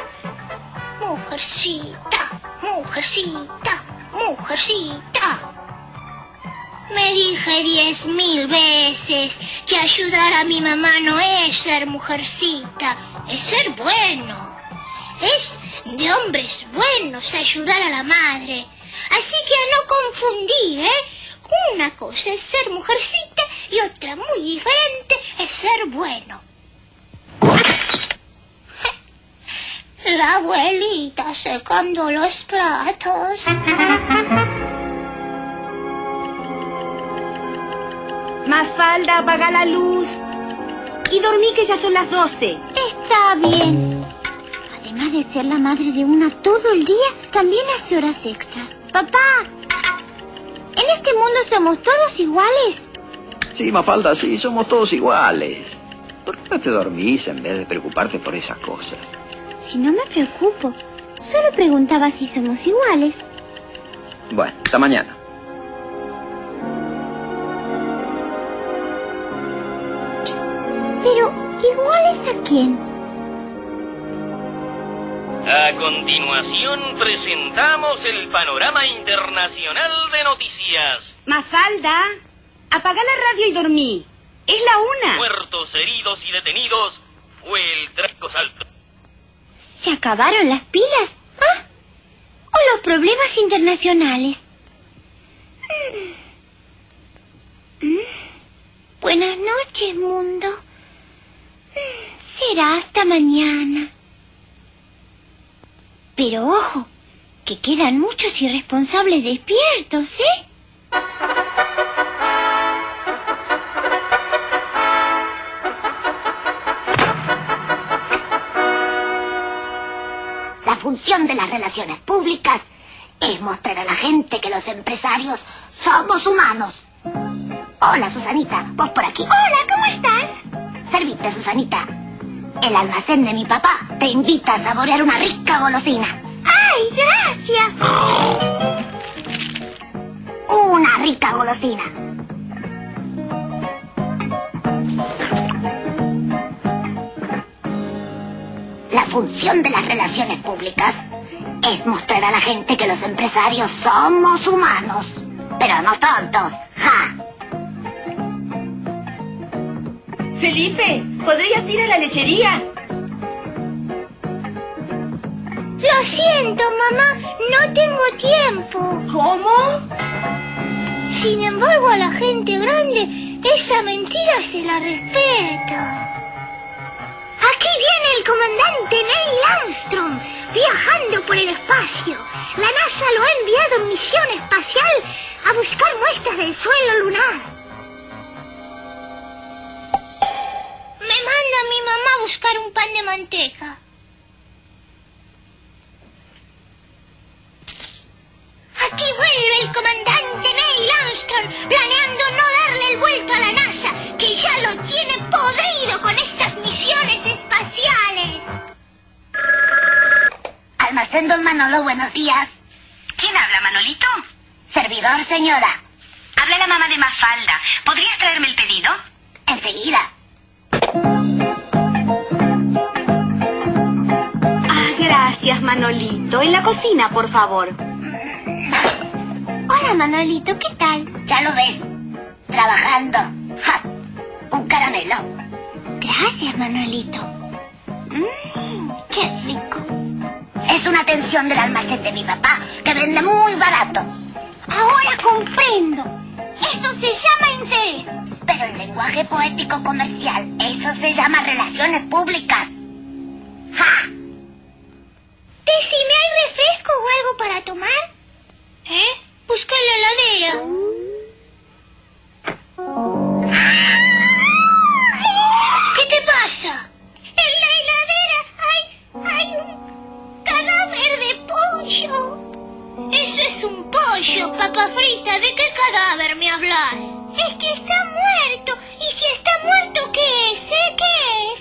Mujercita, mujercita, mujercita. Me dije diez mil veces que ayudar a mi mamá no es ser mujercita, es ser bueno. Es de hombres buenos ayudar a la madre. Así que a no confundir, ¿eh? Una cosa es ser mujercita y otra muy diferente es ser bueno. La abuelita secando los platos. Mafalda, apaga la luz. Y dormí que ya son las doce. Está bien. Además de ser la madre de una todo el día, también hace horas extras. Papá, ¿en este mundo somos todos iguales? Sí, Mafalda, sí, somos todos iguales. ¿Por qué no te dormís en vez de preocuparte por esas cosas? Si no me preocupo, solo preguntaba si somos iguales. Bueno, hasta mañana. Pero, ¿iguales a quién? A continuación presentamos el panorama internacional de noticias. Mafalda, apaga la radio y dormí. Es la una. Muertos, heridos y detenidos fue el trágico salto. ¿Se acabaron las pilas? ¿Ah? ¿O los problemas internacionales? Mm. Mm. Buenas noches, mundo. Será hasta mañana. Pero ojo, que quedan muchos irresponsables despiertos, ¿eh? La función de las relaciones públicas es mostrar a la gente que los empresarios somos humanos. Hola, Susanita, vos por aquí. Hola, ¿cómo estás? Servite, Susanita. El almacén de mi papá te invita a saborear una rica golosina. ¡Ay, gracias! Una rica golosina. La función de las relaciones públicas es mostrar a la gente que los empresarios somos humanos, pero no tontos. ¡Ja! Felipe, ¿podrías ir a la lechería? Lo siento, mamá, no tengo tiempo. ¿Cómo? Sin embargo, a la gente grande, esa mentira se la respeta. Aquí viene el comandante Neil Armstrong, viajando por el espacio. La NASA lo ha enviado en misión espacial a buscar muestras del suelo lunar. Me manda mi mamá a buscar un pan de manteca. Aquí vuelve el comandante Neil Armstrong, planeando no darle el vuelto a la NASA, que ya lo tiene podrido con estas misiones espaciales. Almacén Don Manolo, buenos días. ¿Quién habla, Manolito? Servidor, señora. Habla la mamá de Mafalda. ¿Podrías traerme el pedido? Enseguida. Ah, gracias, Manolito. En la cocina, por favor. Hola, Manolito, ¿qué tal? Ya lo ves, trabajando. ¡Ja! Un caramelo. Gracias, Manolito. Mmm, qué rico. Es una atención del almacén de mi papá, que vende muy barato. Ahora comprendo. Eso se llama interés. Pero en lenguaje poético comercial, eso se llama relaciones públicas. ¡Ja! Decime, ¿hay refresco o algo para tomar? ¿Eh? Busca en la heladera. ¿Qué te pasa? En la heladera hay, hay un cadáver de pollo. Eso es un pollo, papa frita. ¿De qué cadáver me hablas? Es que está muerto. Y si está muerto, ¿qué es? ¿Eh? ¿Qué es?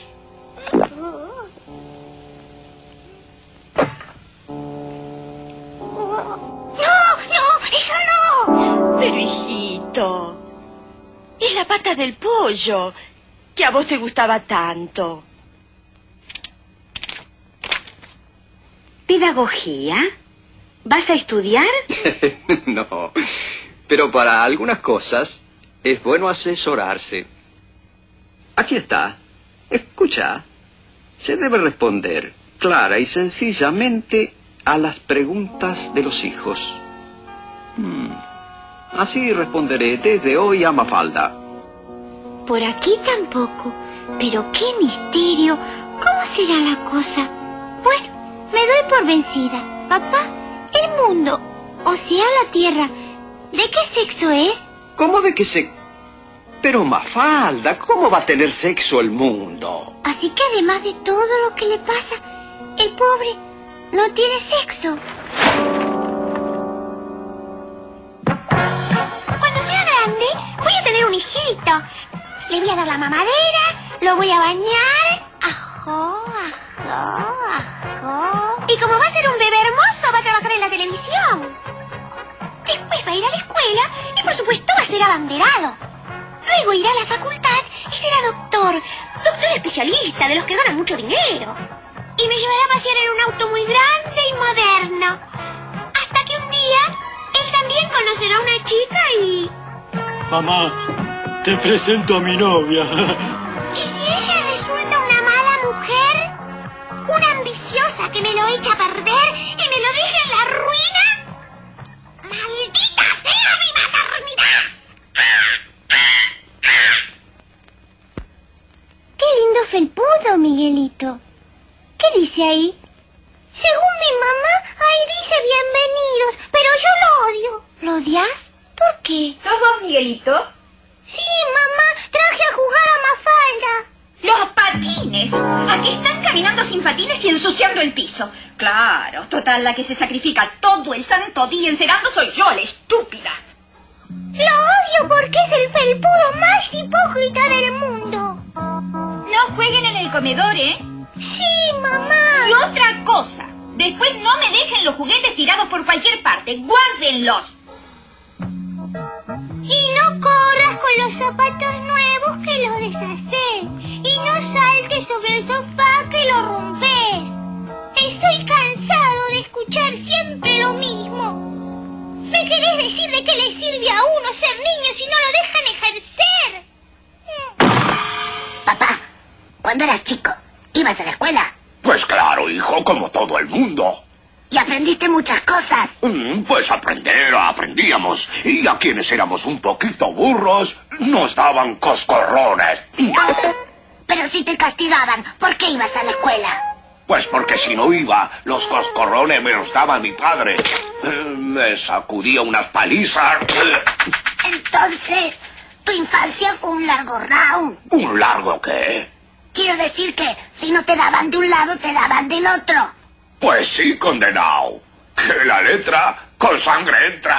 ¡No! ¡No! ¡Eso no! Pero, hijito, es la pata del pollo, que a vos te gustaba tanto. ¿Pedagogía? ¿Vas a estudiar? No, pero para algunas cosas es bueno asesorarse. Aquí está. Escucha. Se debe responder clara y sencillamente a las preguntas de los hijos. Hmm. Así responderé desde hoy a Mafalda. Por aquí tampoco. Pero qué misterio. ¿Cómo será la cosa? Bueno, me doy por vencida. Papá, el mundo, o sea la Tierra, ¿de qué sexo es? ¿Cómo de qué sexo? Pero Mafalda, ¿cómo va a tener sexo el mundo? Así que además de todo lo que le pasa, el pobre no tiene sexo. Cuando sea grande, voy a tener un hijito. Le voy a dar la mamadera, lo voy a bañar. Ajo, ajo, ajo. Y como va a ser un bebé hermoso, va a trabajar en la televisión. Después va a ir a la escuela y por supuesto va a ser abanderado. Luego irá a la facultad y será doctor. Doctor especialista, de los que ganan mucho dinero. Y me llevará a pasear en un auto muy grande y moderno. Hasta que un día, él también conocerá a una chica y... Mamá, te presento a mi novia. ¿Y si ella resulta una mala mujer? Una ambiciosa que me lo echa a perder y me lo deja en la ruina. ¡Maldita sea mi maternidad! ¡Qué lindo felpudo, Miguelito! ¿Qué dice ahí? Según mi mamá, ahí dice bienvenidos, pero yo lo odio. ¿Lo odias? ¿Por qué? ¿Sos vos, Miguelito? Sí, mamá, traje a jugar a Mafalda. ¡Los patines! Aquí están caminando sin patines y ensuciando el piso. Claro, total, la que se sacrifica todo el santo día encerando soy yo, la estúpida. Lo odio porque es el felpudo más hipócrita del mundo. No jueguen en el comedor, ¿eh? Sí, mamá. Y otra cosa, después no me dejen los juguetes tirados por cualquier parte, guárdenlos. Y no corras con los zapatos nuevos que los deshaces. Y no saltes sobre el sofá que lo rompes. Estoy cansado de escuchar siempre lo mismo. ¿Me querés decir de qué le sirve a uno ser niño si no lo dejan ejercer? Papá, cuando eras chico, ¿ibas a la escuela? Pues claro, hijo, como todo el mundo. ¿Y aprendiste muchas cosas? Mm, pues aprender, aprendíamos. Y a quienes éramos un poquito burros, nos daban coscorrones. Pero si te castigaban, ¿por qué ibas a la escuela? Pues porque si no iba, los coscorrones me los daba mi padre. Eh, me sacudía unas palizas. Entonces, tu infancia fue un largo round. ¿Un largo qué? Quiero decir que si no te daban de un lado, te daban del otro. Pues sí, condenado. Que la letra con sangre entra.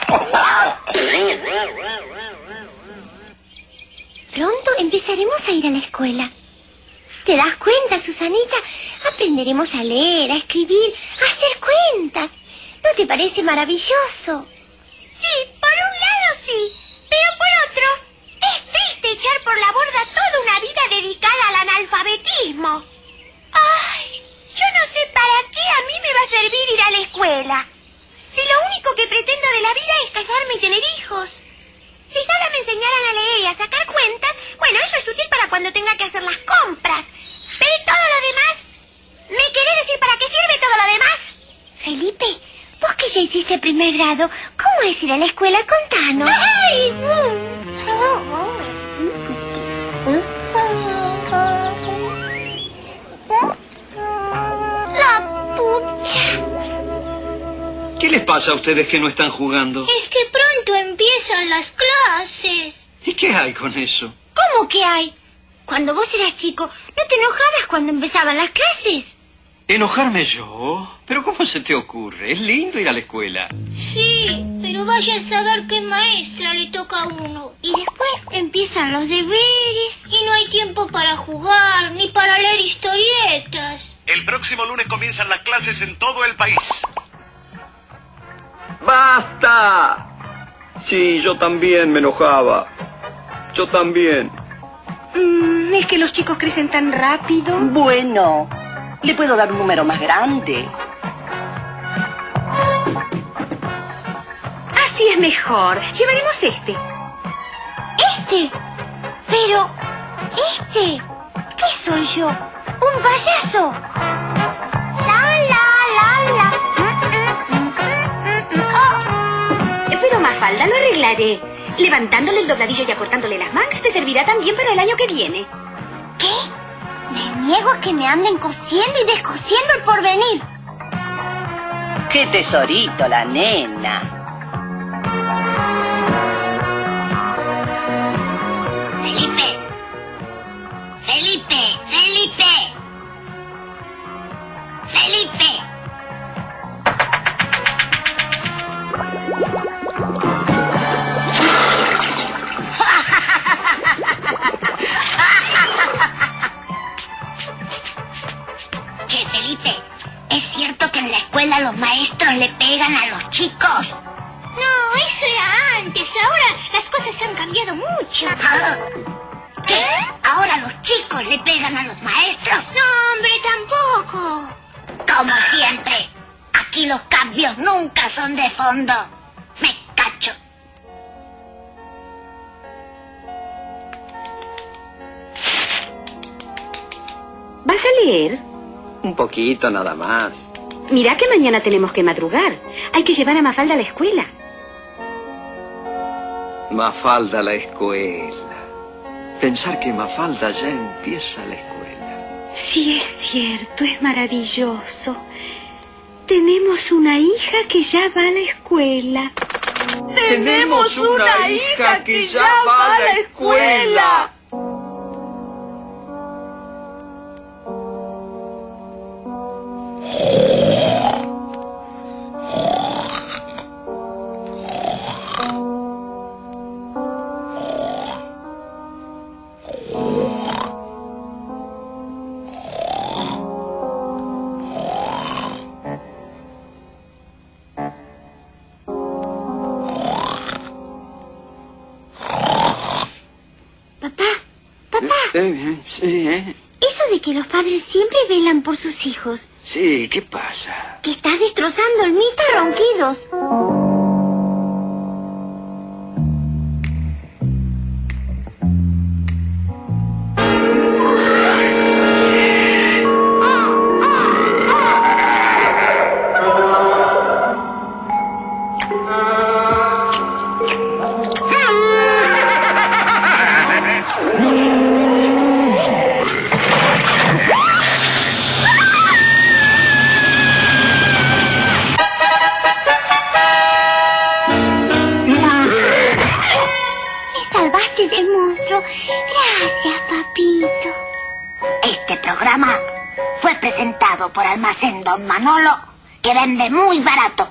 Pronto empezaremos a ir a la escuela. ¿Te das cuenta, Susanita? Aprenderemos a leer, a escribir, a hacer cuentas. ¿No te parece maravilloso? Sí, por un lado sí, pero por otro, es triste echar por la borda toda una vida dedicada al analfabetismo. Ay, yo no sé para qué a mí me va a servir ir a la escuela. Si lo único que pretendo de la vida es casarme y tener hijos. Si solo me enseñaran a leer y a sacar cuentas, bueno, eso es útil para cuando tenga que hacer las compras. Pero todo lo demás, ¿me querés decir para qué sirve todo lo demás? Felipe, vos que ya hiciste primer grado, ¿cómo es ir a la escuela? Contanos. ¡Ay! La pucha. ¿Qué les pasa a ustedes que no están jugando? Es que pronto empiezan las clases. ¿Y qué hay con eso? ¿Cómo que hay? Cuando vos eras chico, ¿no te enojabas cuando empezaban las clases? ¿Enojarme yo? ¿Pero cómo se te ocurre? Es lindo ir a la escuela. Sí, pero vaya a saber qué maestra le toca a uno. Y después empiezan los deberes y no hay tiempo para jugar ni para leer historietas. El próximo lunes comienzan las clases en todo el país. ¡Basta! Sí, yo también me enojaba. Yo también. Mm, ¿Es que los chicos crecen tan rápido? Bueno, le puedo dar un número más grande. Así es mejor. Llevaremos este. ¿Este? Pero... ¿este? ¿Qué soy yo? ¿Un payaso? La, la, la, la. Pero Mafalda, lo arreglaré. Levantándole el dobladillo y acortándole las mangas te servirá también para el año que viene. ¿Qué? Me niego a que me anden cosiendo y descosiendo el porvenir. ¡Qué tesorito la nena! Felipe. Ahora los maestros le pegan a los chicos. No, eso era antes. Ahora las cosas han cambiado mucho. Ah, ¿qué? ¿Ahora los chicos le pegan a los maestros? No, hombre, tampoco. Como siempre. Aquí los cambios nunca son de fondo. Me cacho. ¿Vas a leer? Un poquito nada más. Mira que mañana tenemos que madrugar. Hay que llevar a Mafalda a la escuela. Mafalda a la escuela. Pensar que Mafalda ya empieza la escuela. Sí, es cierto, es maravilloso. Tenemos una hija que ya va a la escuela. Tenemos una hija que ya va a la escuela. Eh, sí, ¿eh? Eso de que los padres siempre velan por sus hijos. Sí, ¿qué pasa? Que estás destrozando el mito a ronquidos. Gracias, papito. Este programa fue presentado por Almacén Don Manolo, que vende muy barato.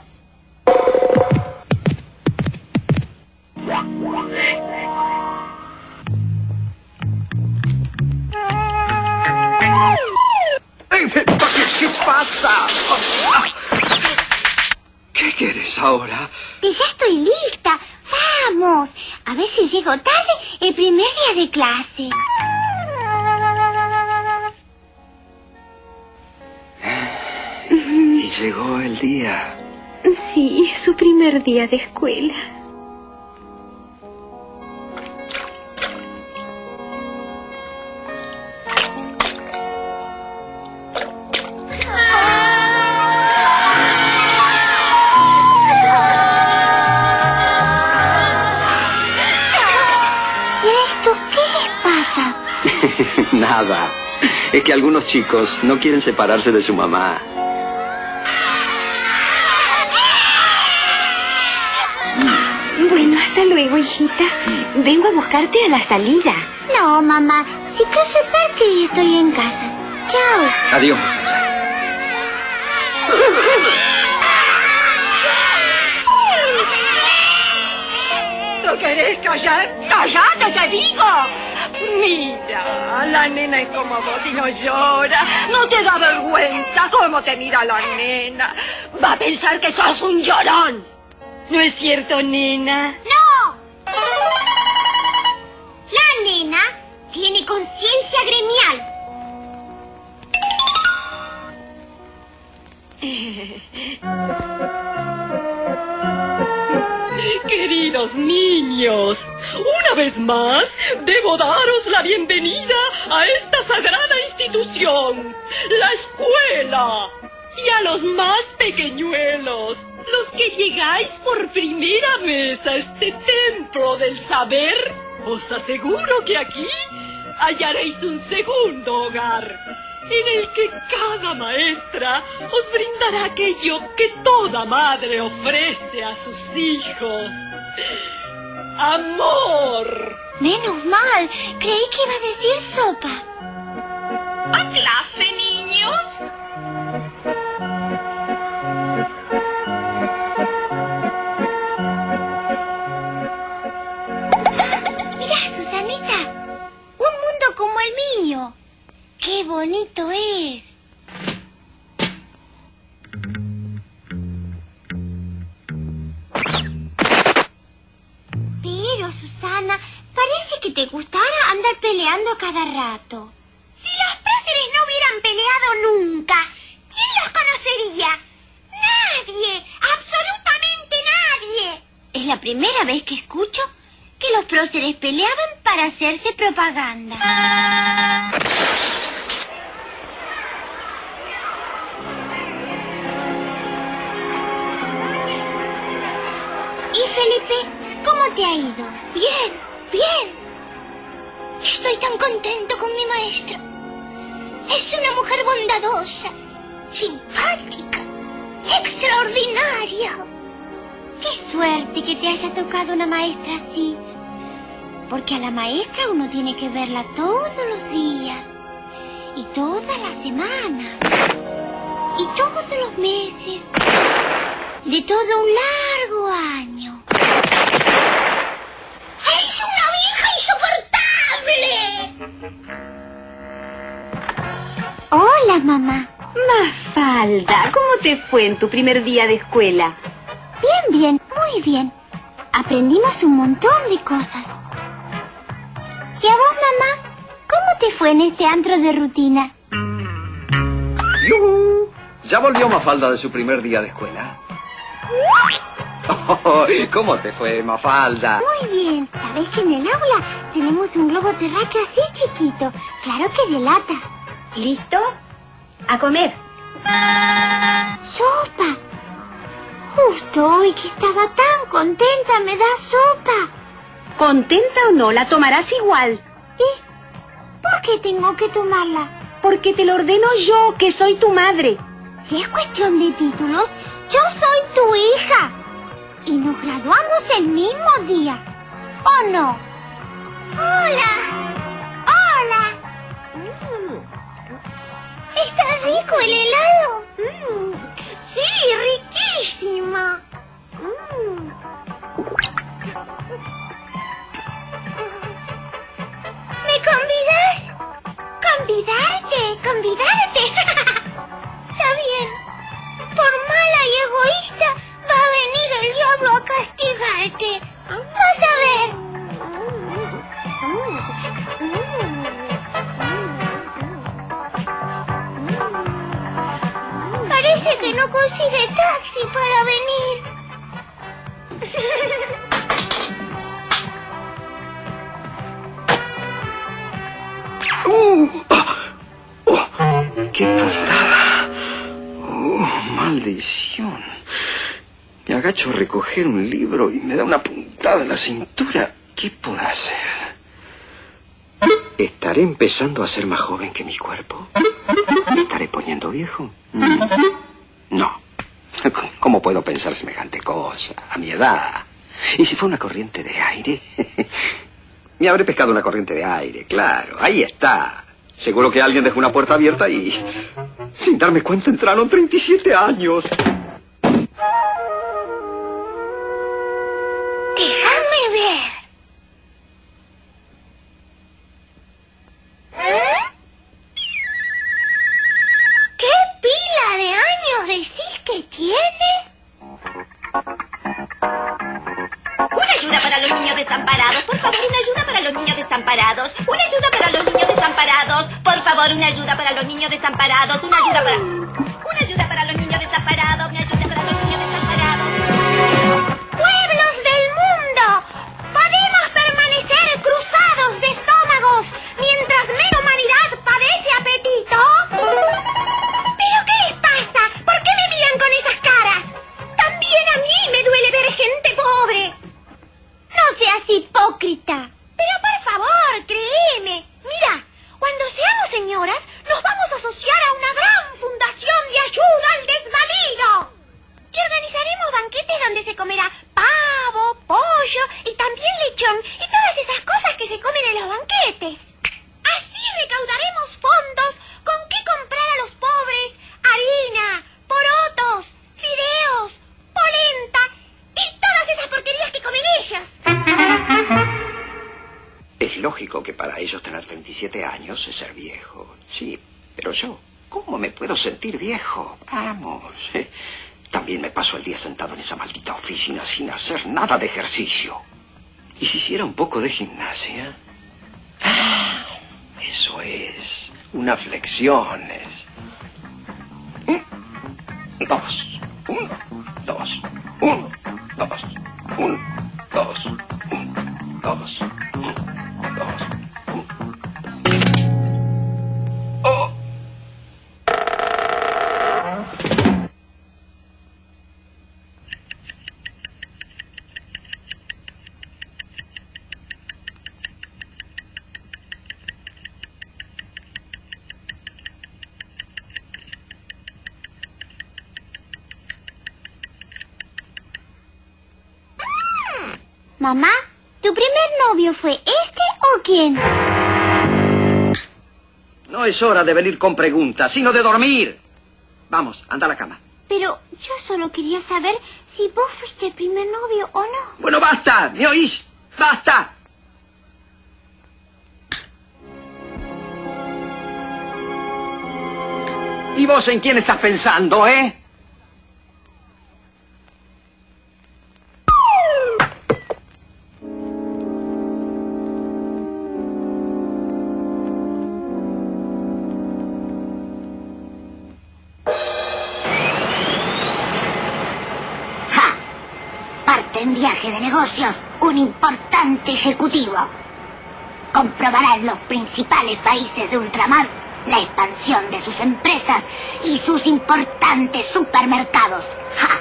¿Qué pasa? ¿Qué quieres ahora? Que ya estoy lista. Vamos. A ver si llego tarde el primer día de clase. Y llegó el día. Sí, es su primer día de escuela. Nada. Es que algunos chicos no quieren separarse de su mamá. Bueno, hasta luego, hijita. Vengo a buscarte a la salida. No, mamá. Si cruzo el parque y estoy en casa. Chao. Adiós. ¿No querés callar? ¡Cállate, te digo! Mira, la nena es como vos y no llora. No te da vergüenza cómo te mira la nena. Va a pensar que sos un llorón. ¿No es cierto, nena? ¡No! La nena tiene conciencia gremial. Queridos niños, una vez más debo daros la bienvenida a esta sagrada institución, la escuela, y a los más pequeñuelos, los que llegáis por primera vez a este templo del saber, os aseguro que aquí hallaréis un segundo hogar, en el que cada maestra os brindará aquello que toda madre ofrece a sus hijos. ¡Amor! Menos mal, creí que iba a decir sopa. ¿A clase, niños? Mira, Susanita, un mundo como el mío. ¡Qué bonito es! andar peleando a cada rato. Si los próceres no hubieran peleado nunca, ¿quién los conocería? Nadie, absolutamente nadie. Es la primera vez que escucho que los próceres peleaban para hacerse propaganda. ¿Y Felipe, cómo te ha ido? Bien, bien. Estoy tan contento con mi maestra. Es una mujer bondadosa, simpática, extraordinaria. Qué suerte que te haya tocado una maestra así. Porque a la maestra uno tiene que verla todos los días. Y todas las semanas. Y todos los meses. De todo un largo año. ¡Es una vieja insoportable! Hola, mamá. Mafalda, ¿cómo te fue en tu primer día de escuela? Bien, bien, muy bien. Aprendimos un montón de cosas. ¿Y a vos, mamá? ¿Cómo te fue en este antro de rutina? ¡Yuhu! ¿Ya volvió Mafalda de su primer día de escuela? Oh, ¿cómo te fue, Mafalda? Muy bien. ¿Sabés que en el aula tenemos un globo terráqueo así chiquito? Claro que de lata. ¿Listo? A comer. ¡Sopa! Justo hoy que estaba tan contenta me da sopa. ¿Contenta o no? La tomarás igual. ¿Y por qué tengo que tomarla? Porque te lo ordeno yo, que soy tu madre. Si es cuestión de títulos, yo soy tu hija. Y nos graduamos el mismo día. ¿O no? ¡Hola! ¡Hola! Mm. ¿Está rico el helado? Mm. Sí, riquísimo. Mm. ¿Me convidas? ¿Convidarte? ¿Convidarte? Está bien. Por mala y egoísta va a venir el diablo a castigarte. Vas a ver. Parece que no consigue taxi para venir. Uh, oh, ¡Qué puntada! ¡Oh, maldición! Me agacho a recoger un libro y me da una puntada en la cintura. ¿Qué puedo hacer? ¿Estaré empezando a ser más joven que mi cuerpo? ¿Me estaré poniendo viejo? No. ¿Cómo puedo pensar semejante cosa a mi edad? ¿Y si fue una corriente de aire? Me habré pescado una corriente de aire, claro. Ahí está. Seguro que alguien dejó una puerta abierta y... sin darme cuenta entraron treinta y siete años. Déjame ver. ¿Qué pila de años decís que tiene? Una ayuda para los niños desamparados. Por favor, una ayuda para los niños desamparados. Una ayuda para los niños desamparados. Por favor, una ayuda para los niños desamparados. Una ayuda para... Una ayuda para los niños desamparados. Una ayuda para los niños desamparados. ¡Pueblos del mundo! ¿Podemos permanecer cruzados de estómagos mientras media humanidad padece apetito? ¿Pero qué les pasa? ¿Por qué me miran con esas caras? También a mí me duele ver gente pobre. No seas hipócrita. Pero por favor, créeme. Mira, cuando seamos señoras, nos vamos a asociar a una gran fundación de ayuda al desvalido. Y organizaremos banquetes donde se comerá pavo, pollo y también lechón y todas esas cosas que se comen en los banquetes. Así recaudaremos fondos con que comprar a los pobres harina, porotos, fideos, polenta y todas esas porquerías que comen ellas. Es lógico que para ellos tener treinta y siete años es ser viejo. Sí, pero yo, ¿cómo me puedo sentir viejo? Vamos, ¿eh? También me paso el día sentado en esa maldita oficina sin hacer nada de ejercicio. ¿Y si hiciera un poco de gimnasia? Ah, eso es. Unas flexiones. Dos. Uno, dos. Uno, dos. Uno, dos. Uno, dos. Uno, dos. Oh. Mamá, ¿tu primer novio fue este o quién? No es hora de venir con preguntas, sino de dormir. Vamos, anda a la cama. Pero yo solo quería saber si vos fuiste el primer novio o no. Bueno, basta, ¿me oís? ¡Basta! ¿Y vos en quién estás pensando, eh? En viaje de negocios, un importante ejecutivo. Comprobará en los principales países de ultramar la expansión de sus empresas y sus importantes supermercados. ¡Ja!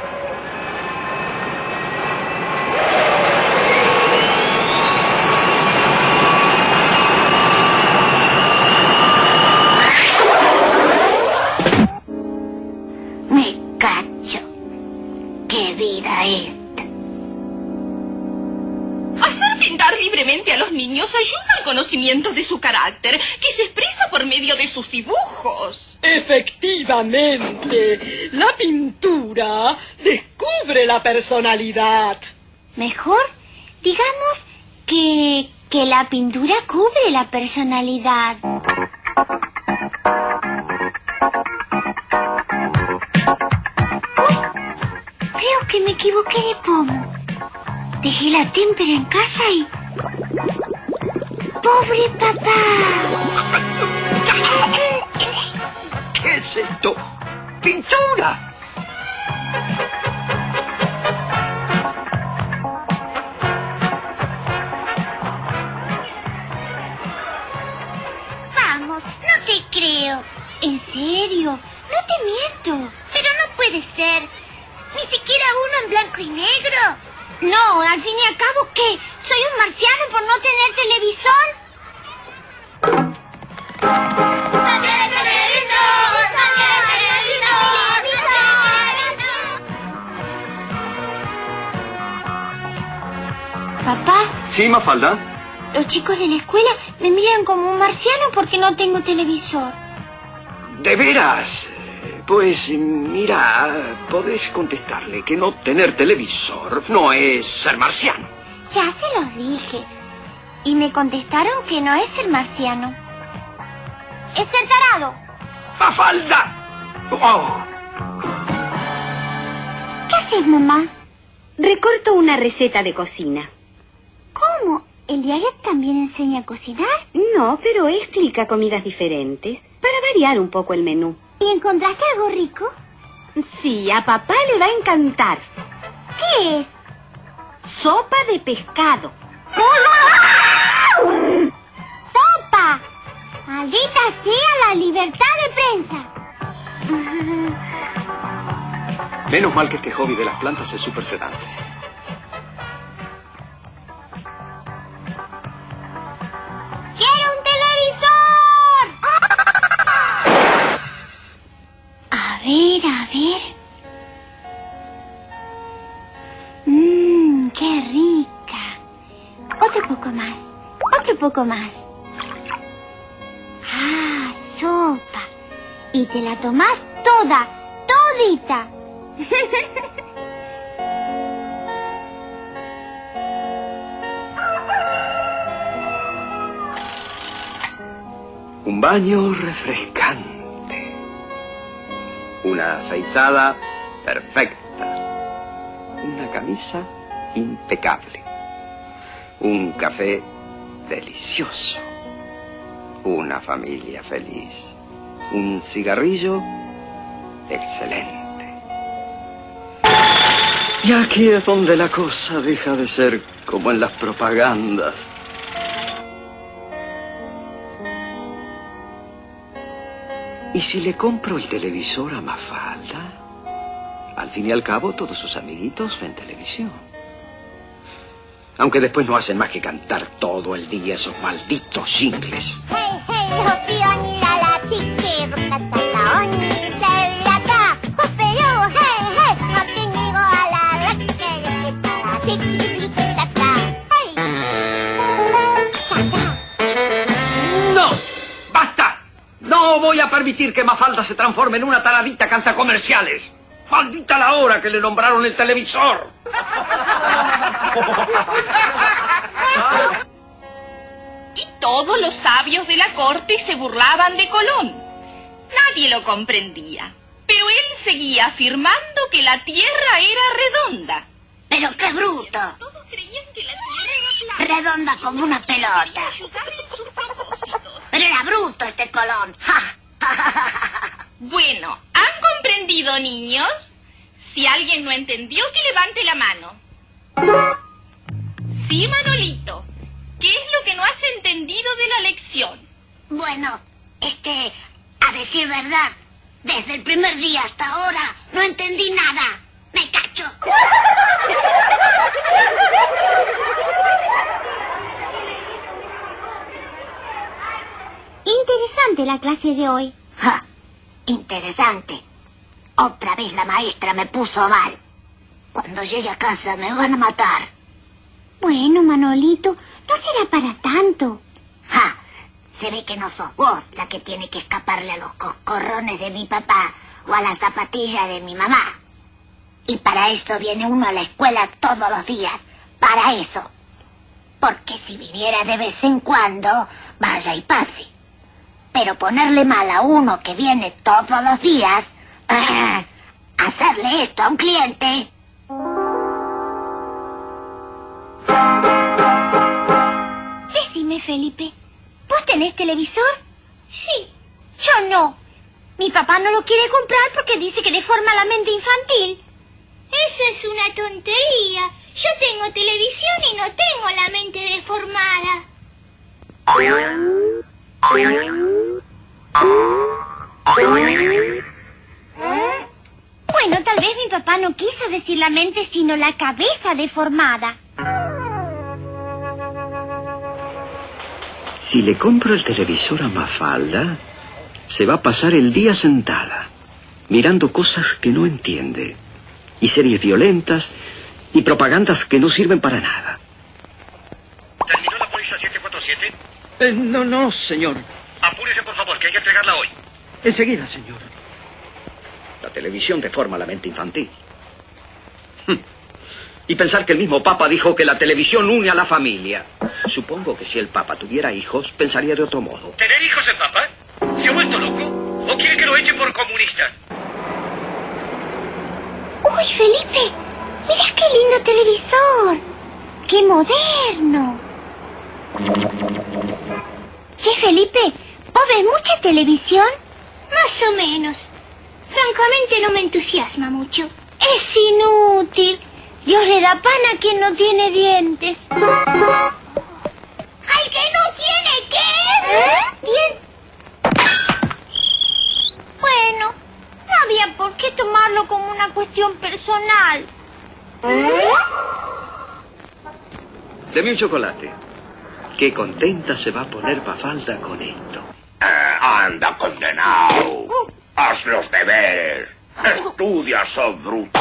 Me cacho. ¡Qué vida es! Hacer pintar libremente a los niños ayuda al conocimiento de su carácter, que se expresa por medio de sus dibujos. Efectivamente, la pintura descubre la personalidad. Mejor, digamos que, que la pintura cubre la personalidad. Uy, creo que me equivoqué de pomo. Dejé la témpera en casa y... ¡Pobre papá! ¿Qué es esto? ¡Pintura! Vamos, no te creo. ¿En serio? No te miento. Pero no puede ser. Ni siquiera uno en blanco y negro. No, al fin y al cabo, ¿qué? ¿Soy un marciano por no tener televisor? Papá. Sí, Mafalda. Los chicos de la escuela me miran como un marciano porque no tengo televisor. ¿De veras? Pues mira, podés contestarle que no tener televisor no es ser marciano. Ya se los dije. Y me contestaron que no es ser marciano. Es ser tarado. ¡Mafalda! Oh. ¿Qué haces, mamá? Recorto una receta de cocina. ¿Cómo? ¿El diario también enseña a cocinar? No, pero explica comidas diferentes, para variar un poco el menú. ¿Y encontraste algo rico? Sí, a papá le va a encantar. ¿Qué es? Sopa de pescado. ¡Sopa! ¡Maldita sea la libertad de prensa! Menos mal que este hobby de las plantas es súper sedante. ¡Quiero un televisor! A ver, a ver. Mmm, qué rica. Otro poco más. Otro poco más. Ah, sopa. Y te la tomás toda, todita. Un baño refrescante. Una afeitada perfecta. Una camisa impecable. Un café Delicioso. Una familia feliz. Un cigarrillo excelente. Y aquí es donde la cosa deja de ser como en las propagandas. ¿Y si le compro el televisor a Mafalda? Al fin y al cabo, todos sus amiguitos ven televisión. Aunque después no hacen más que cantar todo el día esos malditos jingles. Hey, hey, hopión, la la tiki, rocatalaón, la la, hopeyo, hey, hey, no tengo a la raque, la tiki, tata, hey. ¡No! ¡Basta! No voy a permitir que Mafalda se transforme en una taradita cantacomerciales. ¡Maldita la hora que le nombraron el televisor! Y todos los sabios de la corte se burlaban de Colón. Nadie lo comprendía, pero él seguía afirmando que la Tierra era redonda. ¡Pero qué bruto! Todos creían que la Tierra era plana. Redonda como una pelota. Pero era bruto este Colón. Bueno, ¿han comprendido, niños? Si alguien no entendió, que levante la mano. Sí, Manolito. ¿Qué es lo que no has entendido de la lección? Bueno, este, a decir verdad, desde el primer día hasta ahora no entendí nada. Me cacho. Interesante la clase de hoy. Ja, interesante. Otra vez la maestra me puso mal. Cuando llegue a casa me van a matar. Bueno, Manolito, no será para tanto. Ja, se ve que no sos vos la que tiene que escaparle a los coscorrones de mi papá o a las zapatillas de mi mamá. Y para eso viene uno a la escuela todos los días. Para eso. Porque si viniera de vez en cuando, vaya y pase. Pero ponerle mal a uno que viene todos los días, ¡ah! Hacerle esto a un cliente. Decime, Felipe, ¿vos tenés televisor? Sí, yo no. Mi papá no lo quiere comprar porque dice que deforma la mente infantil. Eso es una tontería. Yo tengo televisión y no tengo la mente deformada. Bueno, tal vez mi papá no quiso decir la mente, sino la cabeza deformada. Si le compro el televisor a Mafalda, se va a pasar el día sentada, mirando cosas que no entiende, y series violentas, y propagandas que no sirven para nada. ¿Terminó la póliza siete cuatro siete? Eh, no, no, señor. Apúrese, por favor, que hay que entregarla hoy. Enseguida, señor. La televisión deforma la mente infantil. Hm. Y pensar que el mismo Papa dijo que la televisión une a la familia. Supongo que si el Papa tuviera hijos, pensaría de otro modo. ¿Tener hijos el Papa? ¿Se ha vuelto loco? ¿O quiere que lo echen por comunista? ¡Uy, Felipe! ¡Mira qué lindo televisor! ¡Qué moderno! Che, Felipe, ¿vos ves mucha televisión? Más o menos. Francamente no me entusiasma mucho. Es inútil. Dios le da pan a quien no tiene dientes. ¿Al que no tiene qué? ¿Eh? Bien. Bueno, no había por qué tomarlo como una cuestión personal. ¿Eh? Deme un chocolate. Qué contenta se va a poner Mafalda con esto. Eh, anda, condenado. Haz los deberes. Estudia, sos bruto.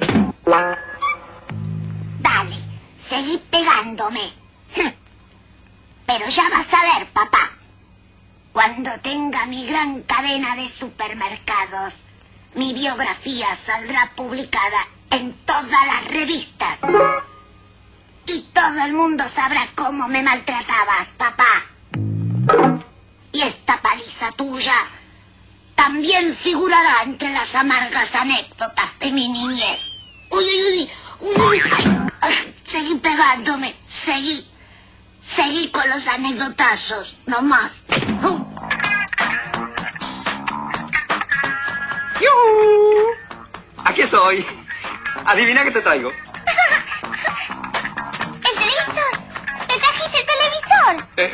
Dale, seguí pegándome. Pero ya vas a ver, papá. Cuando tenga mi gran cadena de supermercados, mi biografía saldrá publicada en todas las revistas. Y todo el mundo sabrá cómo me maltratabas, papá. Y esta paliza tuya también figurará entre las amargas anécdotas de mi niñez. Uy, uy, uy, uy, ay, ay, seguí pegándome, seguí. Seguí con los anecdotazos, no más. Uh. ¡Yuhu! Aquí estoy. Adivina qué te traigo. ¡El televisor! ¿Te trajiste el televisor? Eh,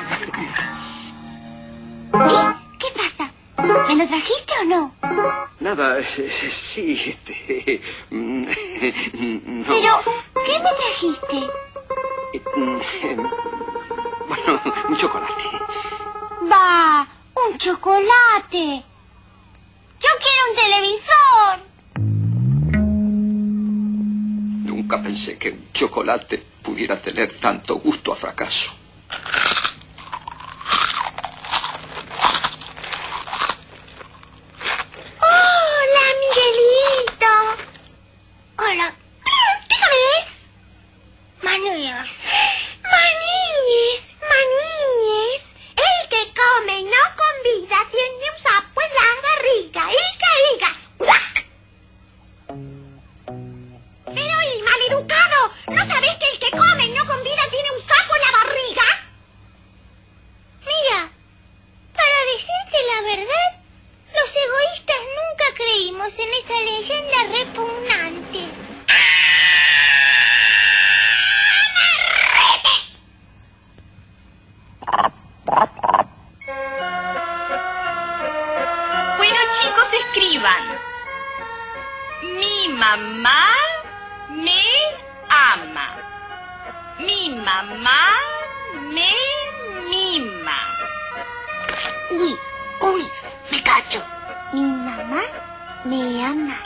¿Eh? ¿Qué pasa? ¿Me lo trajiste o no? nada, eh, sí, este... mm, no. Pero, ¿qué me trajiste? Eh, mm, eh, bueno, un chocolate. Va, un chocolate. Yo quiero un televisor. Nunca pensé que un chocolate pudiera tener tanto gusto a fracaso. Hola, Miguelito. Hola. ¿Qué es? Manuel. Maníes, maníes. El que come y no convida tiene un sapo en la barriga. Ica, ica. ¡Cuac! Pero, y maleducado, ¿no sabes que el que come y no convida tiene un sapo en la barriga? Mira, para decirte la verdad, los egoístas nunca creímos en esa leyenda repugnante. Bueno, chicos, escriban. Mi mamá me ama. Mi mamá me mima. Uy, uy, me cacho. Mi mamá me ama.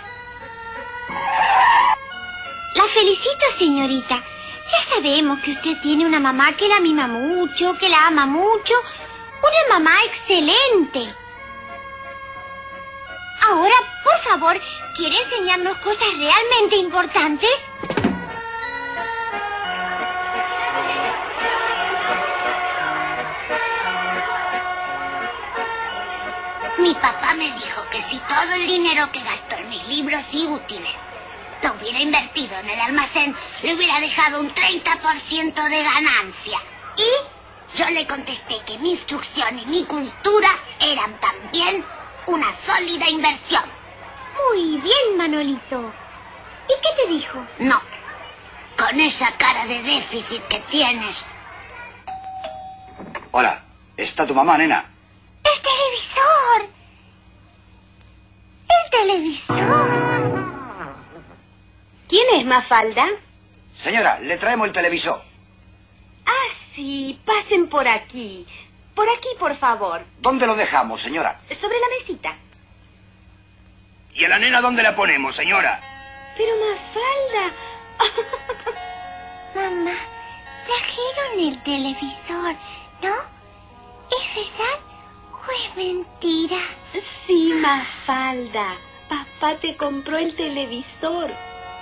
La felicito, señorita. Ya sabemos que usted tiene una mamá que la mima mucho, que la ama mucho. Una mamá excelente. Ahora, por favor, ¿quiere enseñarnos cosas realmente importantes? Mi papá me dijo que si todo el dinero que gastó en mis libros y útiles lo hubiera invertido en el almacén, le hubiera dejado un treinta por ciento de ganancia. Y yo le contesté que mi instrucción y mi cultura eran también una sólida inversión. Muy bien, Manolito. ¿Y qué te dijo? No, con esa cara de déficit que tienes. Hola, ¿está tu mamá, nena? ¡El televisor! ¡El televisor! ¿Quién es Mafalda? Señora, le traemos el televisor. Ah, sí, pasen por aquí. Por aquí, por favor. ¿Dónde lo dejamos, señora? Sobre la mesita. ¿Y a la nena dónde la ponemos, señora? Pero Mafalda... Mamá, trajeron el televisor, ¿no? ¿Es verdad o es mentira? Sí, Mafalda. Papá te compró el televisor.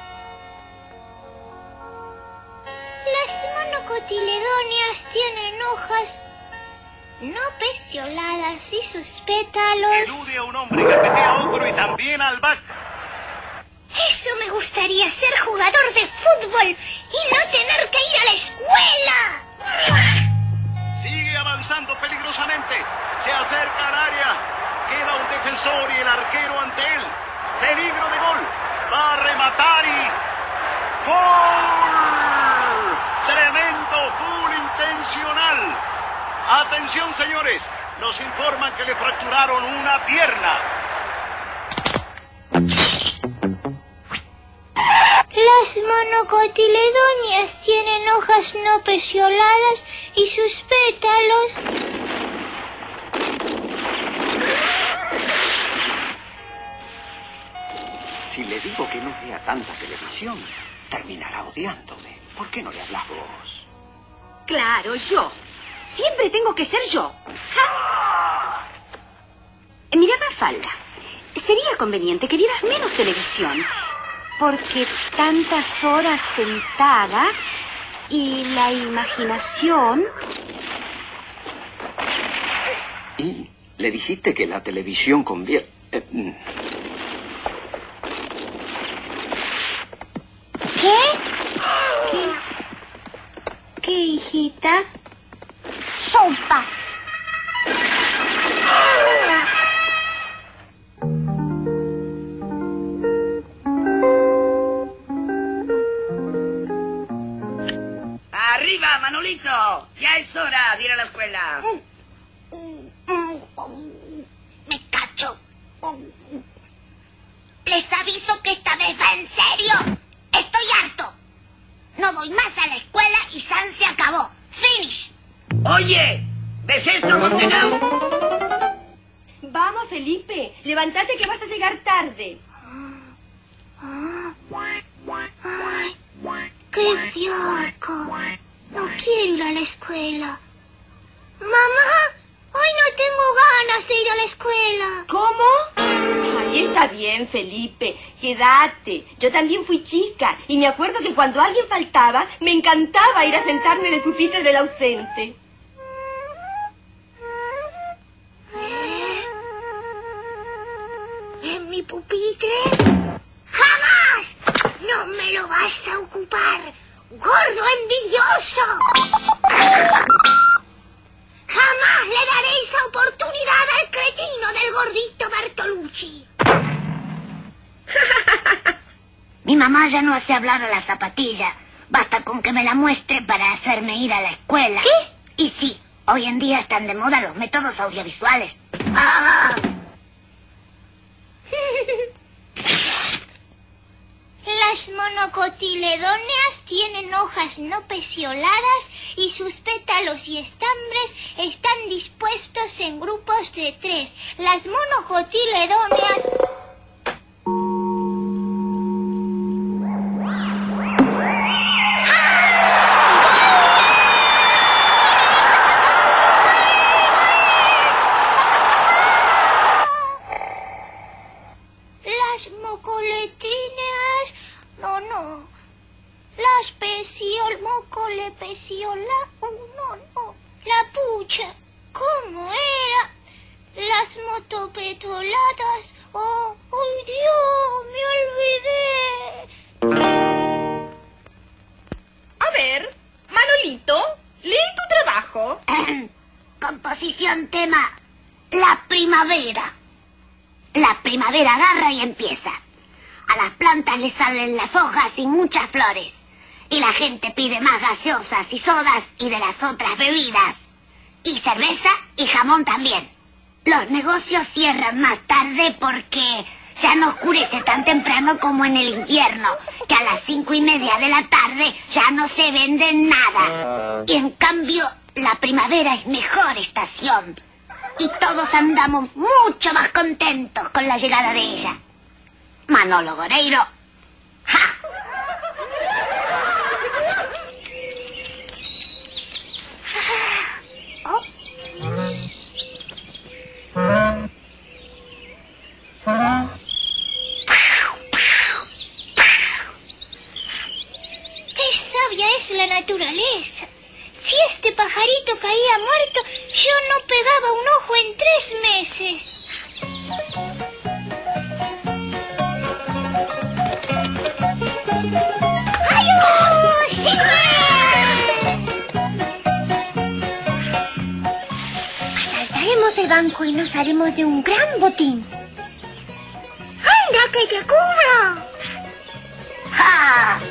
Las monocotiledonias tienen hojas no pecioladas y sus pétalos... Elude a un hombre, gacetea a otro y también al back. Eso me gustaría, ser jugador de fútbol y no tener que ir a la escuela. Sigue avanzando peligrosamente. Se acerca al área. Queda un defensor y el arquero ante él. Peligro de gol. Va a rematar y... ¡Gol! Tremendo full intencional. Atención, señores. Nos informan que le fracturaron una pierna. Las monocotiledonias tienen hojas no pecioladas y sus pétalos... Si le digo que no vea tanta televisión, terminará odiándome. ¿Por qué no le hablas vos? Claro, yo. Siempre tengo que ser yo. ¡Ja! Mira, Mafalda, sería conveniente que vieras menos televisión, porque tantas horas sentada y la imaginación... ¿Y le dijiste que la televisión convierte... Eh, mm. ¿Qué? ¿Qué? ¿Qué, hijita? sopa. ¡Arriba, Manolito! ¡Ya es hora de ir a la escuela! Me cacho. Les aviso que esta vez va en serio. Estoy harto. No voy más a la escuela y San se acabó. Finish. Oye, ¿ves esto, Montenegro? Vamos, Felipe. Levántate que vas a llegar tarde. Ay, qué fiasco. No quiero ir a la escuela. Mamá, hoy no tengo ganas de ir a la escuela. ¿Cómo? Ay, está bien, Felipe. Quédate. Yo también fui chica y me acuerdo que cuando alguien faltaba, me encantaba ir a sentarme en el pupitre del ausente. ¿En mi pupitre? ¡Jamás! ¡No me lo vas a ocupar! ¡Gordo envidioso! ¡Jamás le daré esa oportunidad al cretino del gordito Bartolucci! Mi mamá ya no hace hablar a la zapatilla. Basta con que me la muestre para hacerme ir a la escuela. ¿Qué? Y sí, hoy en día están de moda los métodos audiovisuales. ¡Ah! Las monocotiledóneas tienen hojas no pecioladas y sus pétalos y estambres están dispuestos en grupos de tres. Las monocotiledóneas... Las mocoletíneas... No, no. Las peciol... Mocolepeciola... Oh, no, no. La pucha. ¿Cómo era? Las motopetoladas... Oh, ¡ay, Dios! Me olvidé. A ver, Manolito, lee tu trabajo. Composición tema. La primavera. La primavera agarra y empieza. A las plantas les salen las hojas y muchas flores. Y la gente pide más gaseosas y sodas y de las otras bebidas. Y cerveza y jamón también. Los negocios cierran más tarde porque ya no oscurece tan temprano como en el invierno, que a las cinco y media de la tarde ya no se vende nada. Y en cambio, la primavera es mejor estación. Y todos andamos mucho más contentos con la llegada de ella. Manolo Goreiro. ¡Ja! Oh. ¡Qué sabia es la naturaleza! Si este pajarito caía muerto, yo no pegaba un ojo en tres meses. ¡Ayúdame! Asaltaremos el banco y nos haremos de un gran botín. ¡Anda, que te cubro! ¡Ja!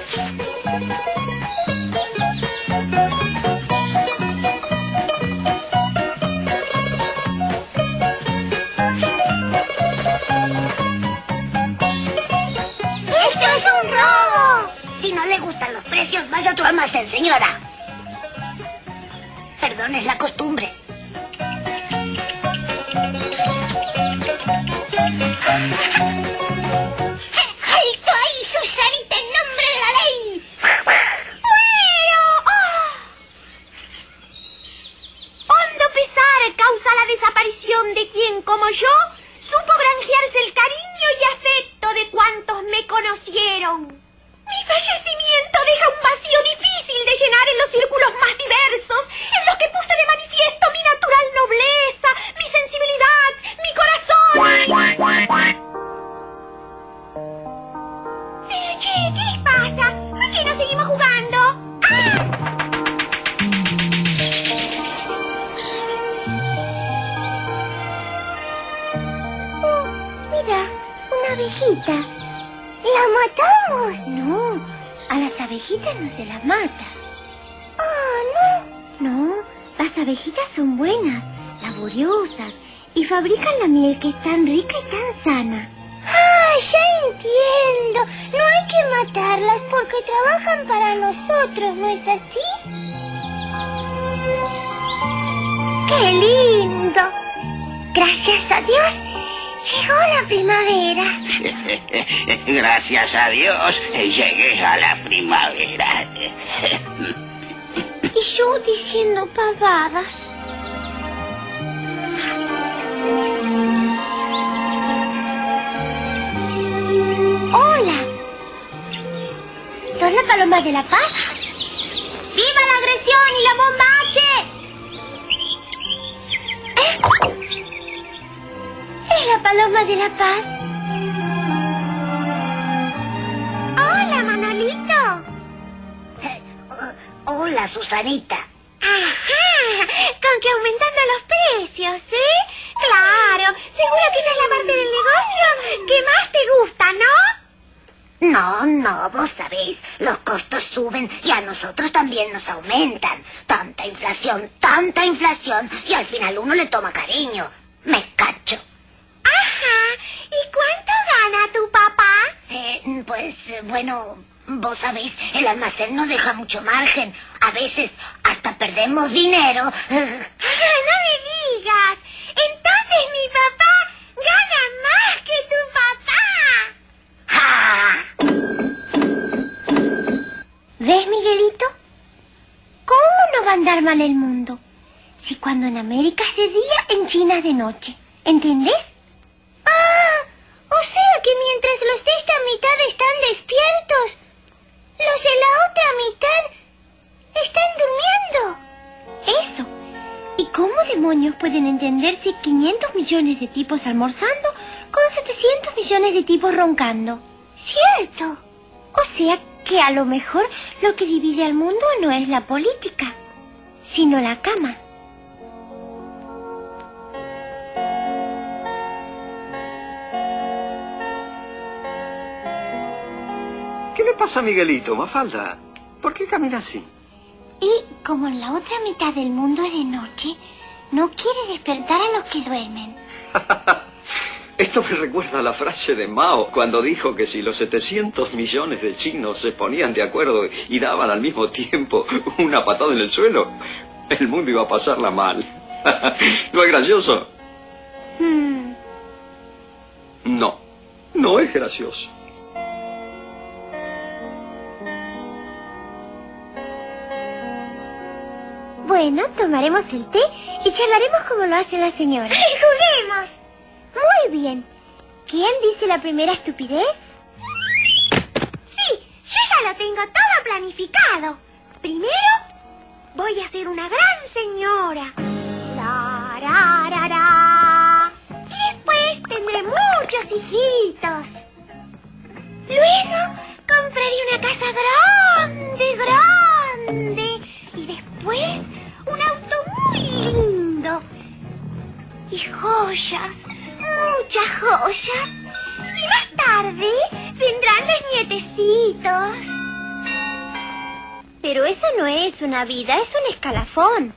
¡Esto es un robo! Si no le gustan los precios, vaya a tu almacén, señora. Perdón, es la costumbre. ¡Alto ahí, Susanita, en nombre de la ley! ¡Muero! ¡Ah! Hondo pesar causa la desaparición de quien, como yo, supo granjearse el cariño y afecto de cuantos me conocieron. Mi fallecimiento deja un vacío difícil de llenar en los círculos más diversos, en los que puse de manifiesto mi natural nobleza, mi sensibilidad, mi corazón. Pero, che, ¿qué pasa? ¿Por qué no seguimos jugando? ¡Ah! abejita. ¿La matamos? No, a las abejitas no se las mata. Ah, no. No, las abejitas son buenas, laboriosas, y fabrican la miel que es tan rica y tan sana. Ah, ya entiendo. No hay que matarlas porque trabajan para nosotros, ¿no es así? ¡Qué lindo! Gracias a Dios, llegó la primavera. Gracias a Dios, llegué a la primavera. Y yo diciendo pavadas. Hola. ¿Son la paloma de la paz? ¡Viva la agresión y la bomba H! ¿Eh? Es la paloma de la paz. Hola, Manolito. Hola, Susanita. Ajá, con que aumentando los precios, ¿eh? Claro, seguro que esa es la parte del negocio que más te gusta, ¿no? No, no, vos sabés, los costos suben y a nosotros también nos aumentan. Tanta inflación, tanta inflación, y al final uno le toma cariño. Me cacho. Ajá, ¿y cuánto gana tu papá? Eh, pues, bueno, vos sabés, el almacén no deja mucho margen. A veces hasta perdemos dinero. Ah, no me digas. Entonces mi papá gana más que tu papá. ¡Ja! ¿Ves, Miguelito? ¿Cómo no va a andar mal el mundo? Si cuando en América es de día, en China es de noche. ¿Entendés? Ah, o sea que mientras los de esta mitad están despiertos, los de la otra mitad están durmiendo. Eso. ¿Y cómo demonios pueden entenderse quinientos millones de tipos almorzando con setecientos millones de tipos roncando? Cierto. O sea que a lo mejor lo que divide al mundo no es la política, sino la cama. ¿Qué le pasa a Miguelito, Mafalda? ¿Por qué camina así? Y como en la otra mitad del mundo es de noche, no quiere despertar a los que duermen. Esto me recuerda a la frase de Mao cuando dijo que si los setecientos millones de chinos se ponían de acuerdo y daban al mismo tiempo una patada en el suelo, el mundo iba a pasarla mal. ¿No es gracioso? Hmm. No, no es gracioso. Bueno, tomaremos el té y charlaremos como lo hacen las señoras. ¡Juguemos! Muy bien. ¿Quién dice la primera estupidez? Sí, yo ya lo tengo todo planificado. Primero, voy a ser una gran señora. La, ra, ra, ra. Y después tendré muchos hijitos. Luego, compraré una casa grande, grande. Y después, un auto muy lindo. Y joyas. Muchas joyas. Y más tarde vendrán los nietecitos. Pero eso no es una vida, es un escalafón.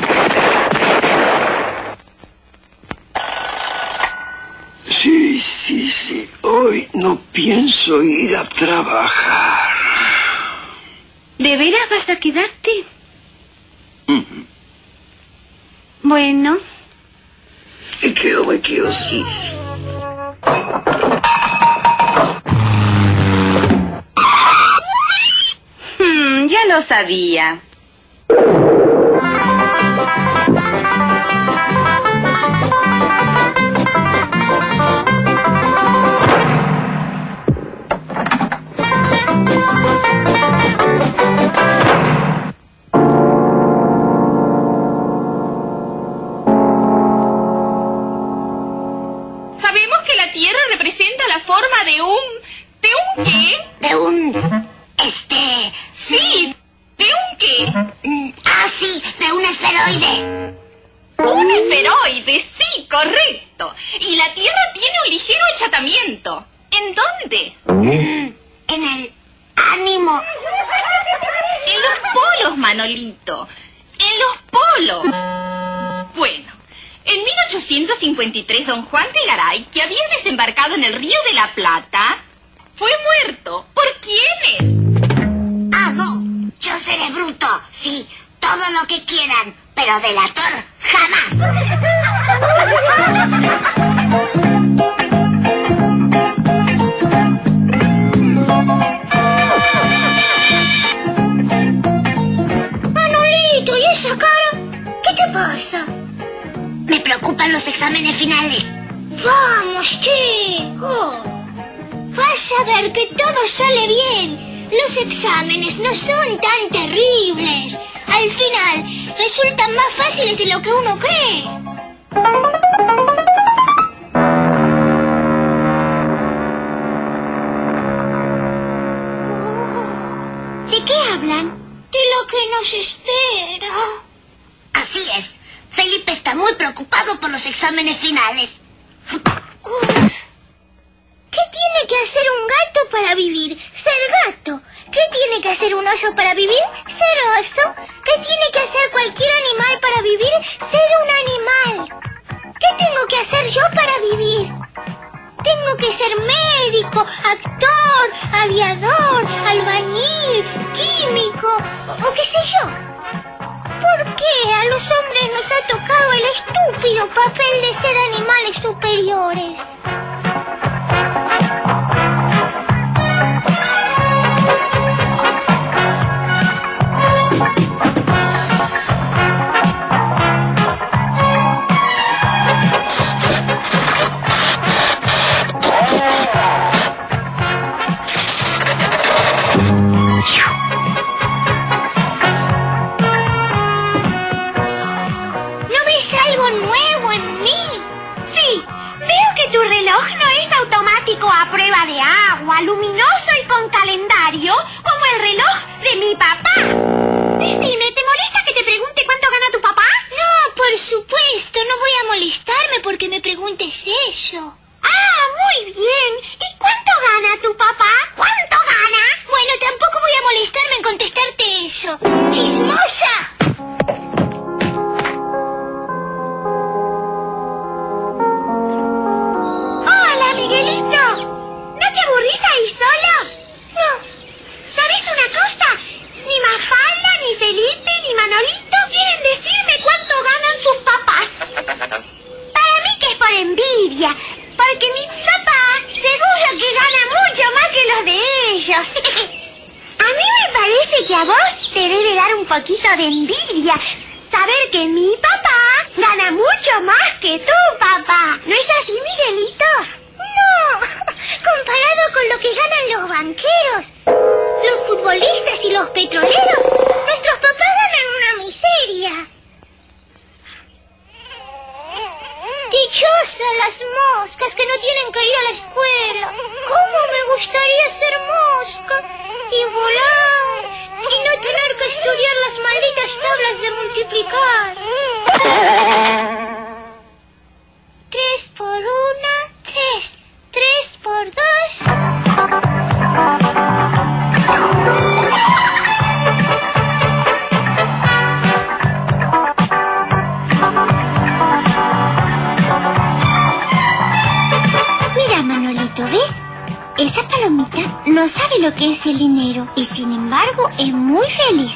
Sí, sí, sí. Hoy no pienso ir a trabajar. ¿De veras vas a quedarte? Uh-huh. Bueno. Me quedo, me quedo, sí, sí. Hmm, ya lo sabía. forma de un... ¿De un qué? De un... Este... Sí, ¿de un qué? Ah, sí, de un esferoide. Un esferoide, sí, correcto. Y la Tierra tiene un ligero achatamiento. ¿En dónde? En el ánimo. En los polos, Manolito. En los polos. Bueno, en mil ochocientos cincuenta y tres don Juan de Garay, que había desembarcado en el Río de la Plata, fue muerto. ¿Por quiénes? Ah, no. Yo seré bruto, sí, todo lo que quieran, pero delator jamás. Manolito, ¿y esa cara? ¿Qué te pasa? Me preocupan los exámenes finales. Vamos, chico. Vas a ver que todo sale bien. Los exámenes no son tan terribles. Al final, resultan más fáciles de lo que uno cree. Oh, ¿de qué hablan? De lo que nos espera. Así es. Felipe está muy preocupado por los exámenes finales. Uf. ¿Qué tiene que hacer un gato para vivir? Ser gato. ¿Qué tiene que hacer un oso para vivir? Ser oso. ¿Qué tiene que hacer cualquier animal para vivir? Ser un animal. ¿Qué tengo que hacer yo para vivir? Tengo que ser médico, actor, aviador, albañil, químico o qué sé yo. ¿Por qué a los hombres nos ha tocado el estúpido papel de ser animales superiores? A prueba de agua, luminoso y con calendario, como el reloj de mi papá. Decime, ¿te molesta que te pregunte cuánto gana tu papá? No, por supuesto, no voy a molestarme porque me preguntes eso. Ah, muy bien. ¿Y cuánto gana tu papá? ¿Cuánto gana? Bueno, tampoco voy a molestarme en contestarte eso. ¡Chismosa! ¿Ahí solo? No. ¿Sabes una cosa? Ni Mafalda, ni Felipe, ni Manolito quieren decirme cuánto ganan sus papás. Para mí que es por envidia, porque mi papá seguro que gana mucho más que los de ellos. A mí me parece que a vos te debe dar un poquito de envidia saber que mi papá gana mucho más que tu papá. ¿No es así, Miguelito? No, comparado con lo que ganan los banqueros, los futbolistas y los petroleros, nuestros papás ganan una miseria. Dichosas las moscas que no tienen que ir a la escuela. ¿Cómo me gustaría ser mosca y volar y no tener que estudiar las malditas tablas de multiplicar? Tres por una, tres. Tres por dos. Mira, Manolito, ¿ves? Esa palomita no sabe lo que es el dinero y sin embargo es muy feliz.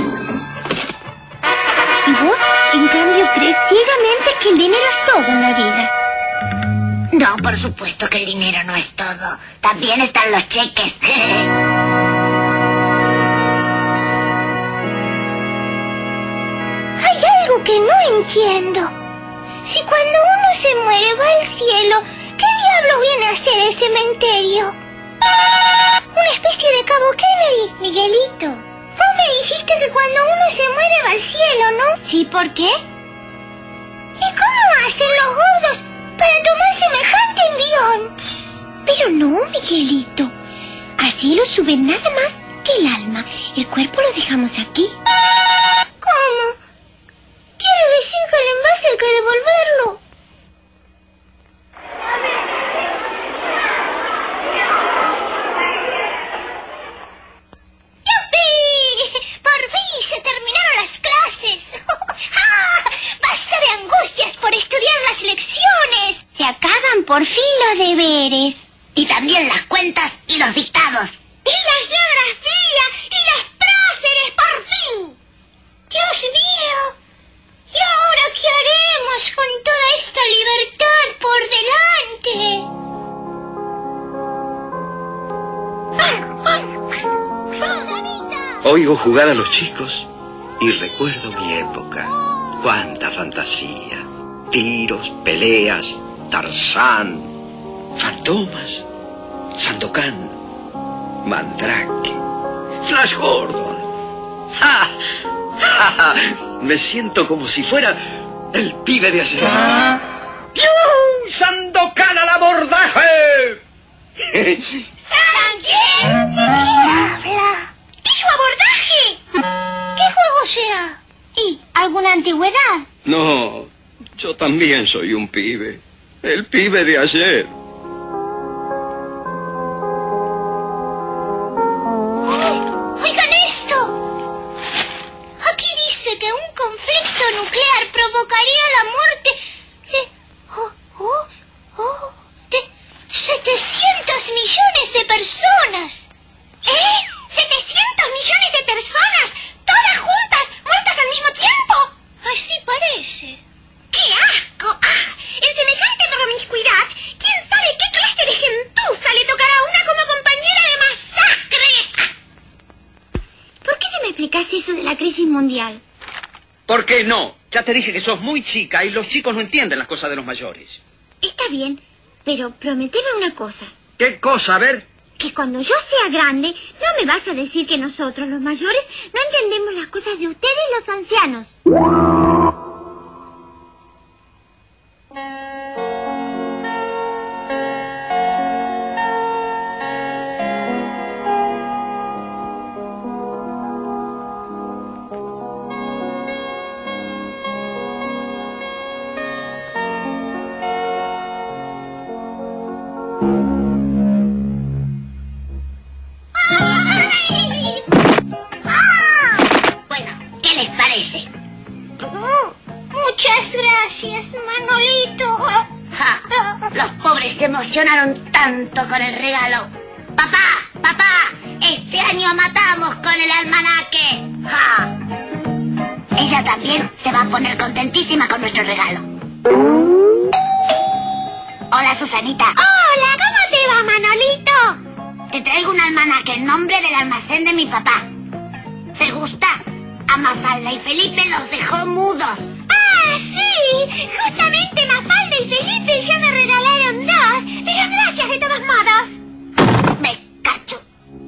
Y vos, en cambio, crees ciegamente que el dinero es todo en la vida. No, por supuesto que el dinero no es todo. También están los cheques. Hay algo que no entiendo. Si cuando uno se muere va al cielo, ¿qué diablos viene a hacer el cementerio? Una especie de Cabo Kennedy, Miguelito. Vos me dijiste que cuando uno se muere va al cielo, ¿no? Sí, ¿por qué? ¿Y cómo hacen los gordos para tomar semejante envión? Pero no, Miguelito. Al cielo sube nada más que el alma. El cuerpo lo dejamos aquí. ¿Cómo? Quiere decir que el envase hay que devolverlo. por fin los deberes. Y también las cuentas y los dictados. Y la geografía y las próceres, por fin. Dios mío. ¿Y ahora qué haremos con toda esta libertad por delante? Oigo jugar a los chicos y recuerdo mi época. Cuánta fantasía. Tiros, peleas, Tarzán, fantomas, Sandokan, Mandrake, Flash Gordon. ¡Ja! ¡Ja, ja! Me siento como si fuera el pibe de ayer. ¡Piu! ¡Sandokan al abordaje! ¿Quién? ¿De qué habla? ¡Dijo abordaje! ¿Qué juego será? ¿Y alguna antigüedad? No, yo también soy un pibe. El pibe de ayer. ¡Oigan esto! Aquí dice que un conflicto nuclear provocaría la muerte de... Oh, oh, oh, de setecientos millones de personas. ¿Eh? ¿setecientos millones de personas? ¿Todas juntas, muertas al mismo tiempo? Así parece. ¡Qué asco! ¡Ah! En semejante promiscuidad, ¿quién sabe qué clase de gentuza le tocará a una como compañera de masacre? ¿Por qué no me explicás eso de la crisis mundial? ¿Por qué no? Ya te dije que sos muy chica y los chicos no entienden las cosas de los mayores. Está bien, pero prometeme una cosa. ¿Qué cosa? A ver. Que cuando yo sea grande, no me vas a decir que nosotros, los mayores, no entendemos las cosas de ustedes, los ancianos. Muchas gracias, Manolito. Ja, los pobres se emocionaron tanto con el regalo. Papá, papá, este año matamos con el almanaque. Ja. Ella también se va a poner contentísima con nuestro regalo. Hola, Susanita. Hola, ¿cómo te va, Manolito? Te traigo un almanaque en nombre del almacén de mi papá. ¿Te gusta? A Mafalda y Felipe los dejó mudos. ¡Ah, sí! Justamente Mafalda y Felipe ya me regalaron dos. Pero gracias de todos modos. Me cacho.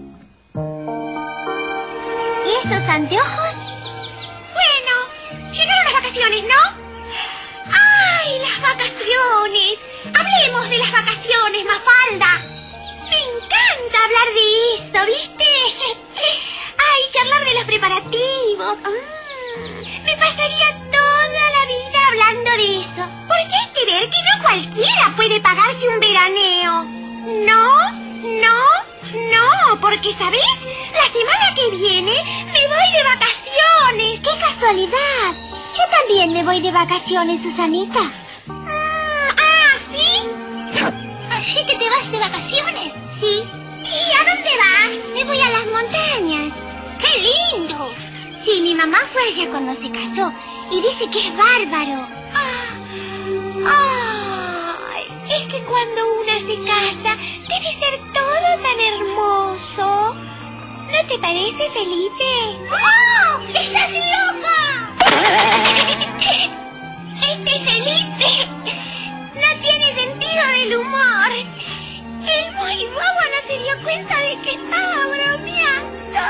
¿Y esos anteojos? Bueno, llegaron las vacaciones, ¿no? ¡Ay, las vacaciones! Hablemos de las vacaciones, Mafalda. Me encanta hablar de eso, ¿viste? Ay, charlar de los preparativos. Mm, me pasaría toda la vida hablando de eso. Porque hay que ver que no cualquiera puede pagarse un veraneo. No, no, no, porque, ¿sabés? La semana que viene me voy de vacaciones. ¡Qué casualidad! Yo también me voy de vacaciones, Susanita. Mm, ¿Ah, sí? ¿Así que te vas de vacaciones? Sí. ¿Y a dónde vas? Me voy a las montañas. ¡Qué lindo! Sí, mi mamá fue allá cuando se casó y dice que es bárbaro. Ah, ay, es que cuando una se casa debe ser todo tan hermoso. ¿No te parece, Felipe? ¡Oh! ¡Estás loca! Este Felipe no tiene sentido del humor. El muy bobo no se dio cuenta de que estaba bromeando.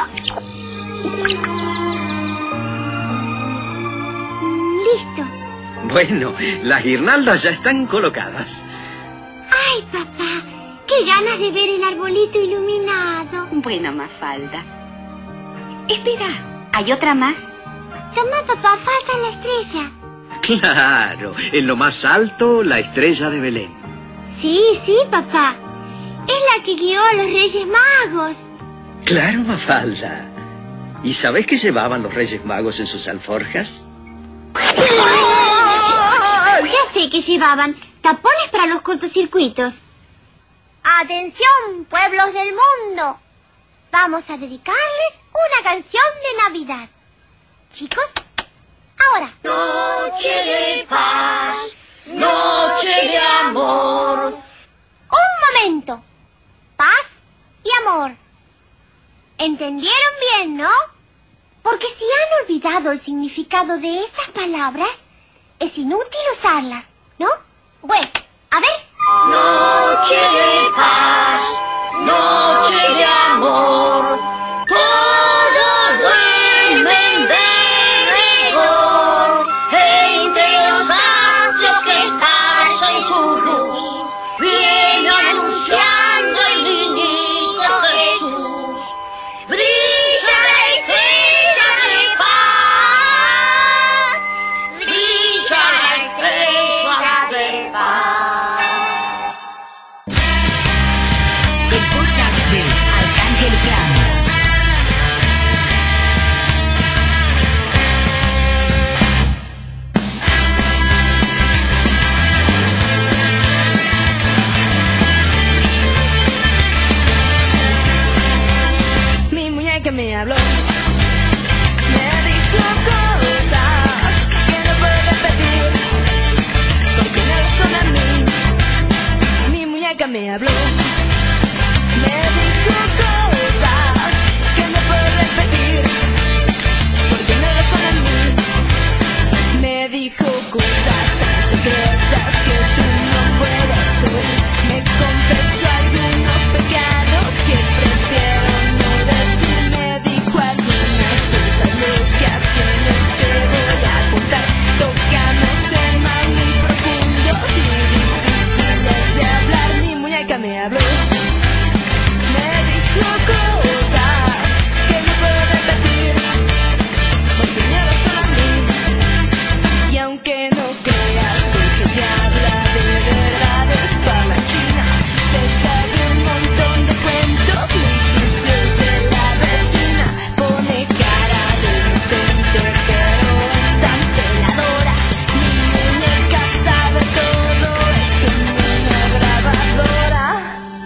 Listo. Bueno, las guirnaldas ya están colocadas. Ay, papá, qué ganas de ver el arbolito iluminado. Bueno, Mafalda. Espera, ¿hay otra más? Toma, papá, falta la estrella. Claro, en lo más alto, la estrella de Belén. Sí, sí, papá. Es la que guió a los Reyes Magos. Claro, Mafalda. ¿Y sabés qué llevaban los Reyes Magos en sus alforjas? Ya sé que llevaban, tapones para los cortocircuitos. Atención, pueblos del mundo. Vamos a dedicarles una canción de Navidad. Chicos, ahora. Noche de paz, noche de amor. Un momento. Paz y amor. ¿Entendieron bien, no? Porque si han olvidado el significado de esas palabras, es inútil usarlas, ¿no? Bueno, a ver. Noche de paz, noche de amor. Todos duermen de rigor. Entre los astros que esparcen su luz, viene anunciando el niñito Jesús. Brilla la estrella de paz, brilla la estrella de paz. El podcast de Arcángel Clan. Mi muñeca me habló, me dijo cosas que no puedo repetir, porque no son a mí. Mi muñeca me habló, me dijo cosas que no puedo repetir, porque no son a mí. Me dijo cosas tan secretas que tú no puedes oír. Me confesó algunos pecados que prefiero no decir. Me dijo algunas cosas locas que no te voy a contar. Tocamos temas muy profundos y difíciles de hablar. Mi muñeca me habló, me dijo cosas que no puedo repetir, porque me hablas solo a mí. Y aunque no creas que te habla de verdades parlanchinas, se sabe un montón de cuentos muy sucios de la vecina. Pone cara de inocente pero es tan peladora. Mi muñeca sabe todo, es como una grabadora.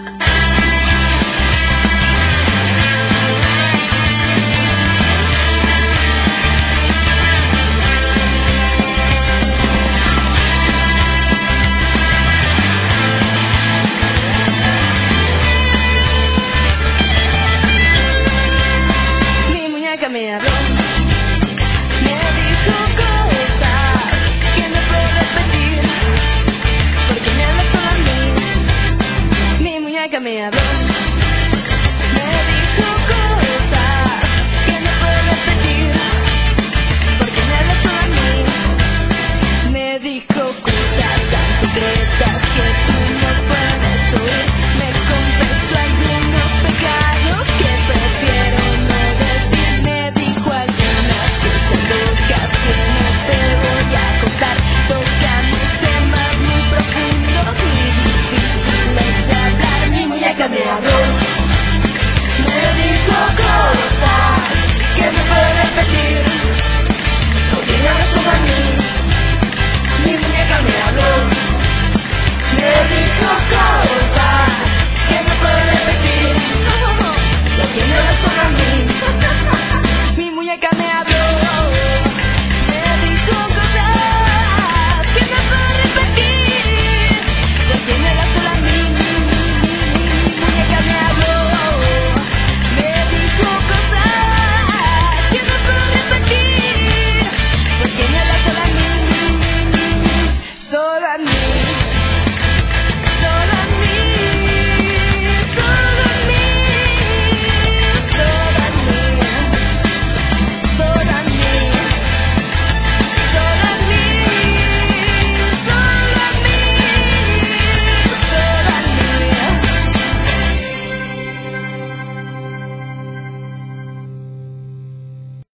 Mi muñeca me habló, me dijo cosas que no puedo repetir, porque me hablas solo a mí. Mi muñeca me habló, me dijo cosas que no puedo repetir, porque me hablas solo a mí. Me dijo cosas tan secretas que tú no puedes oír. Me confesó algunos pecados que prefiero no decir. Me dijo algunas cosas locas que no te voy a contar. Tocamos temas muy profundos y difíciles de hablar. Mi muñeca me habló, me dijo cosas que no puedo repetir,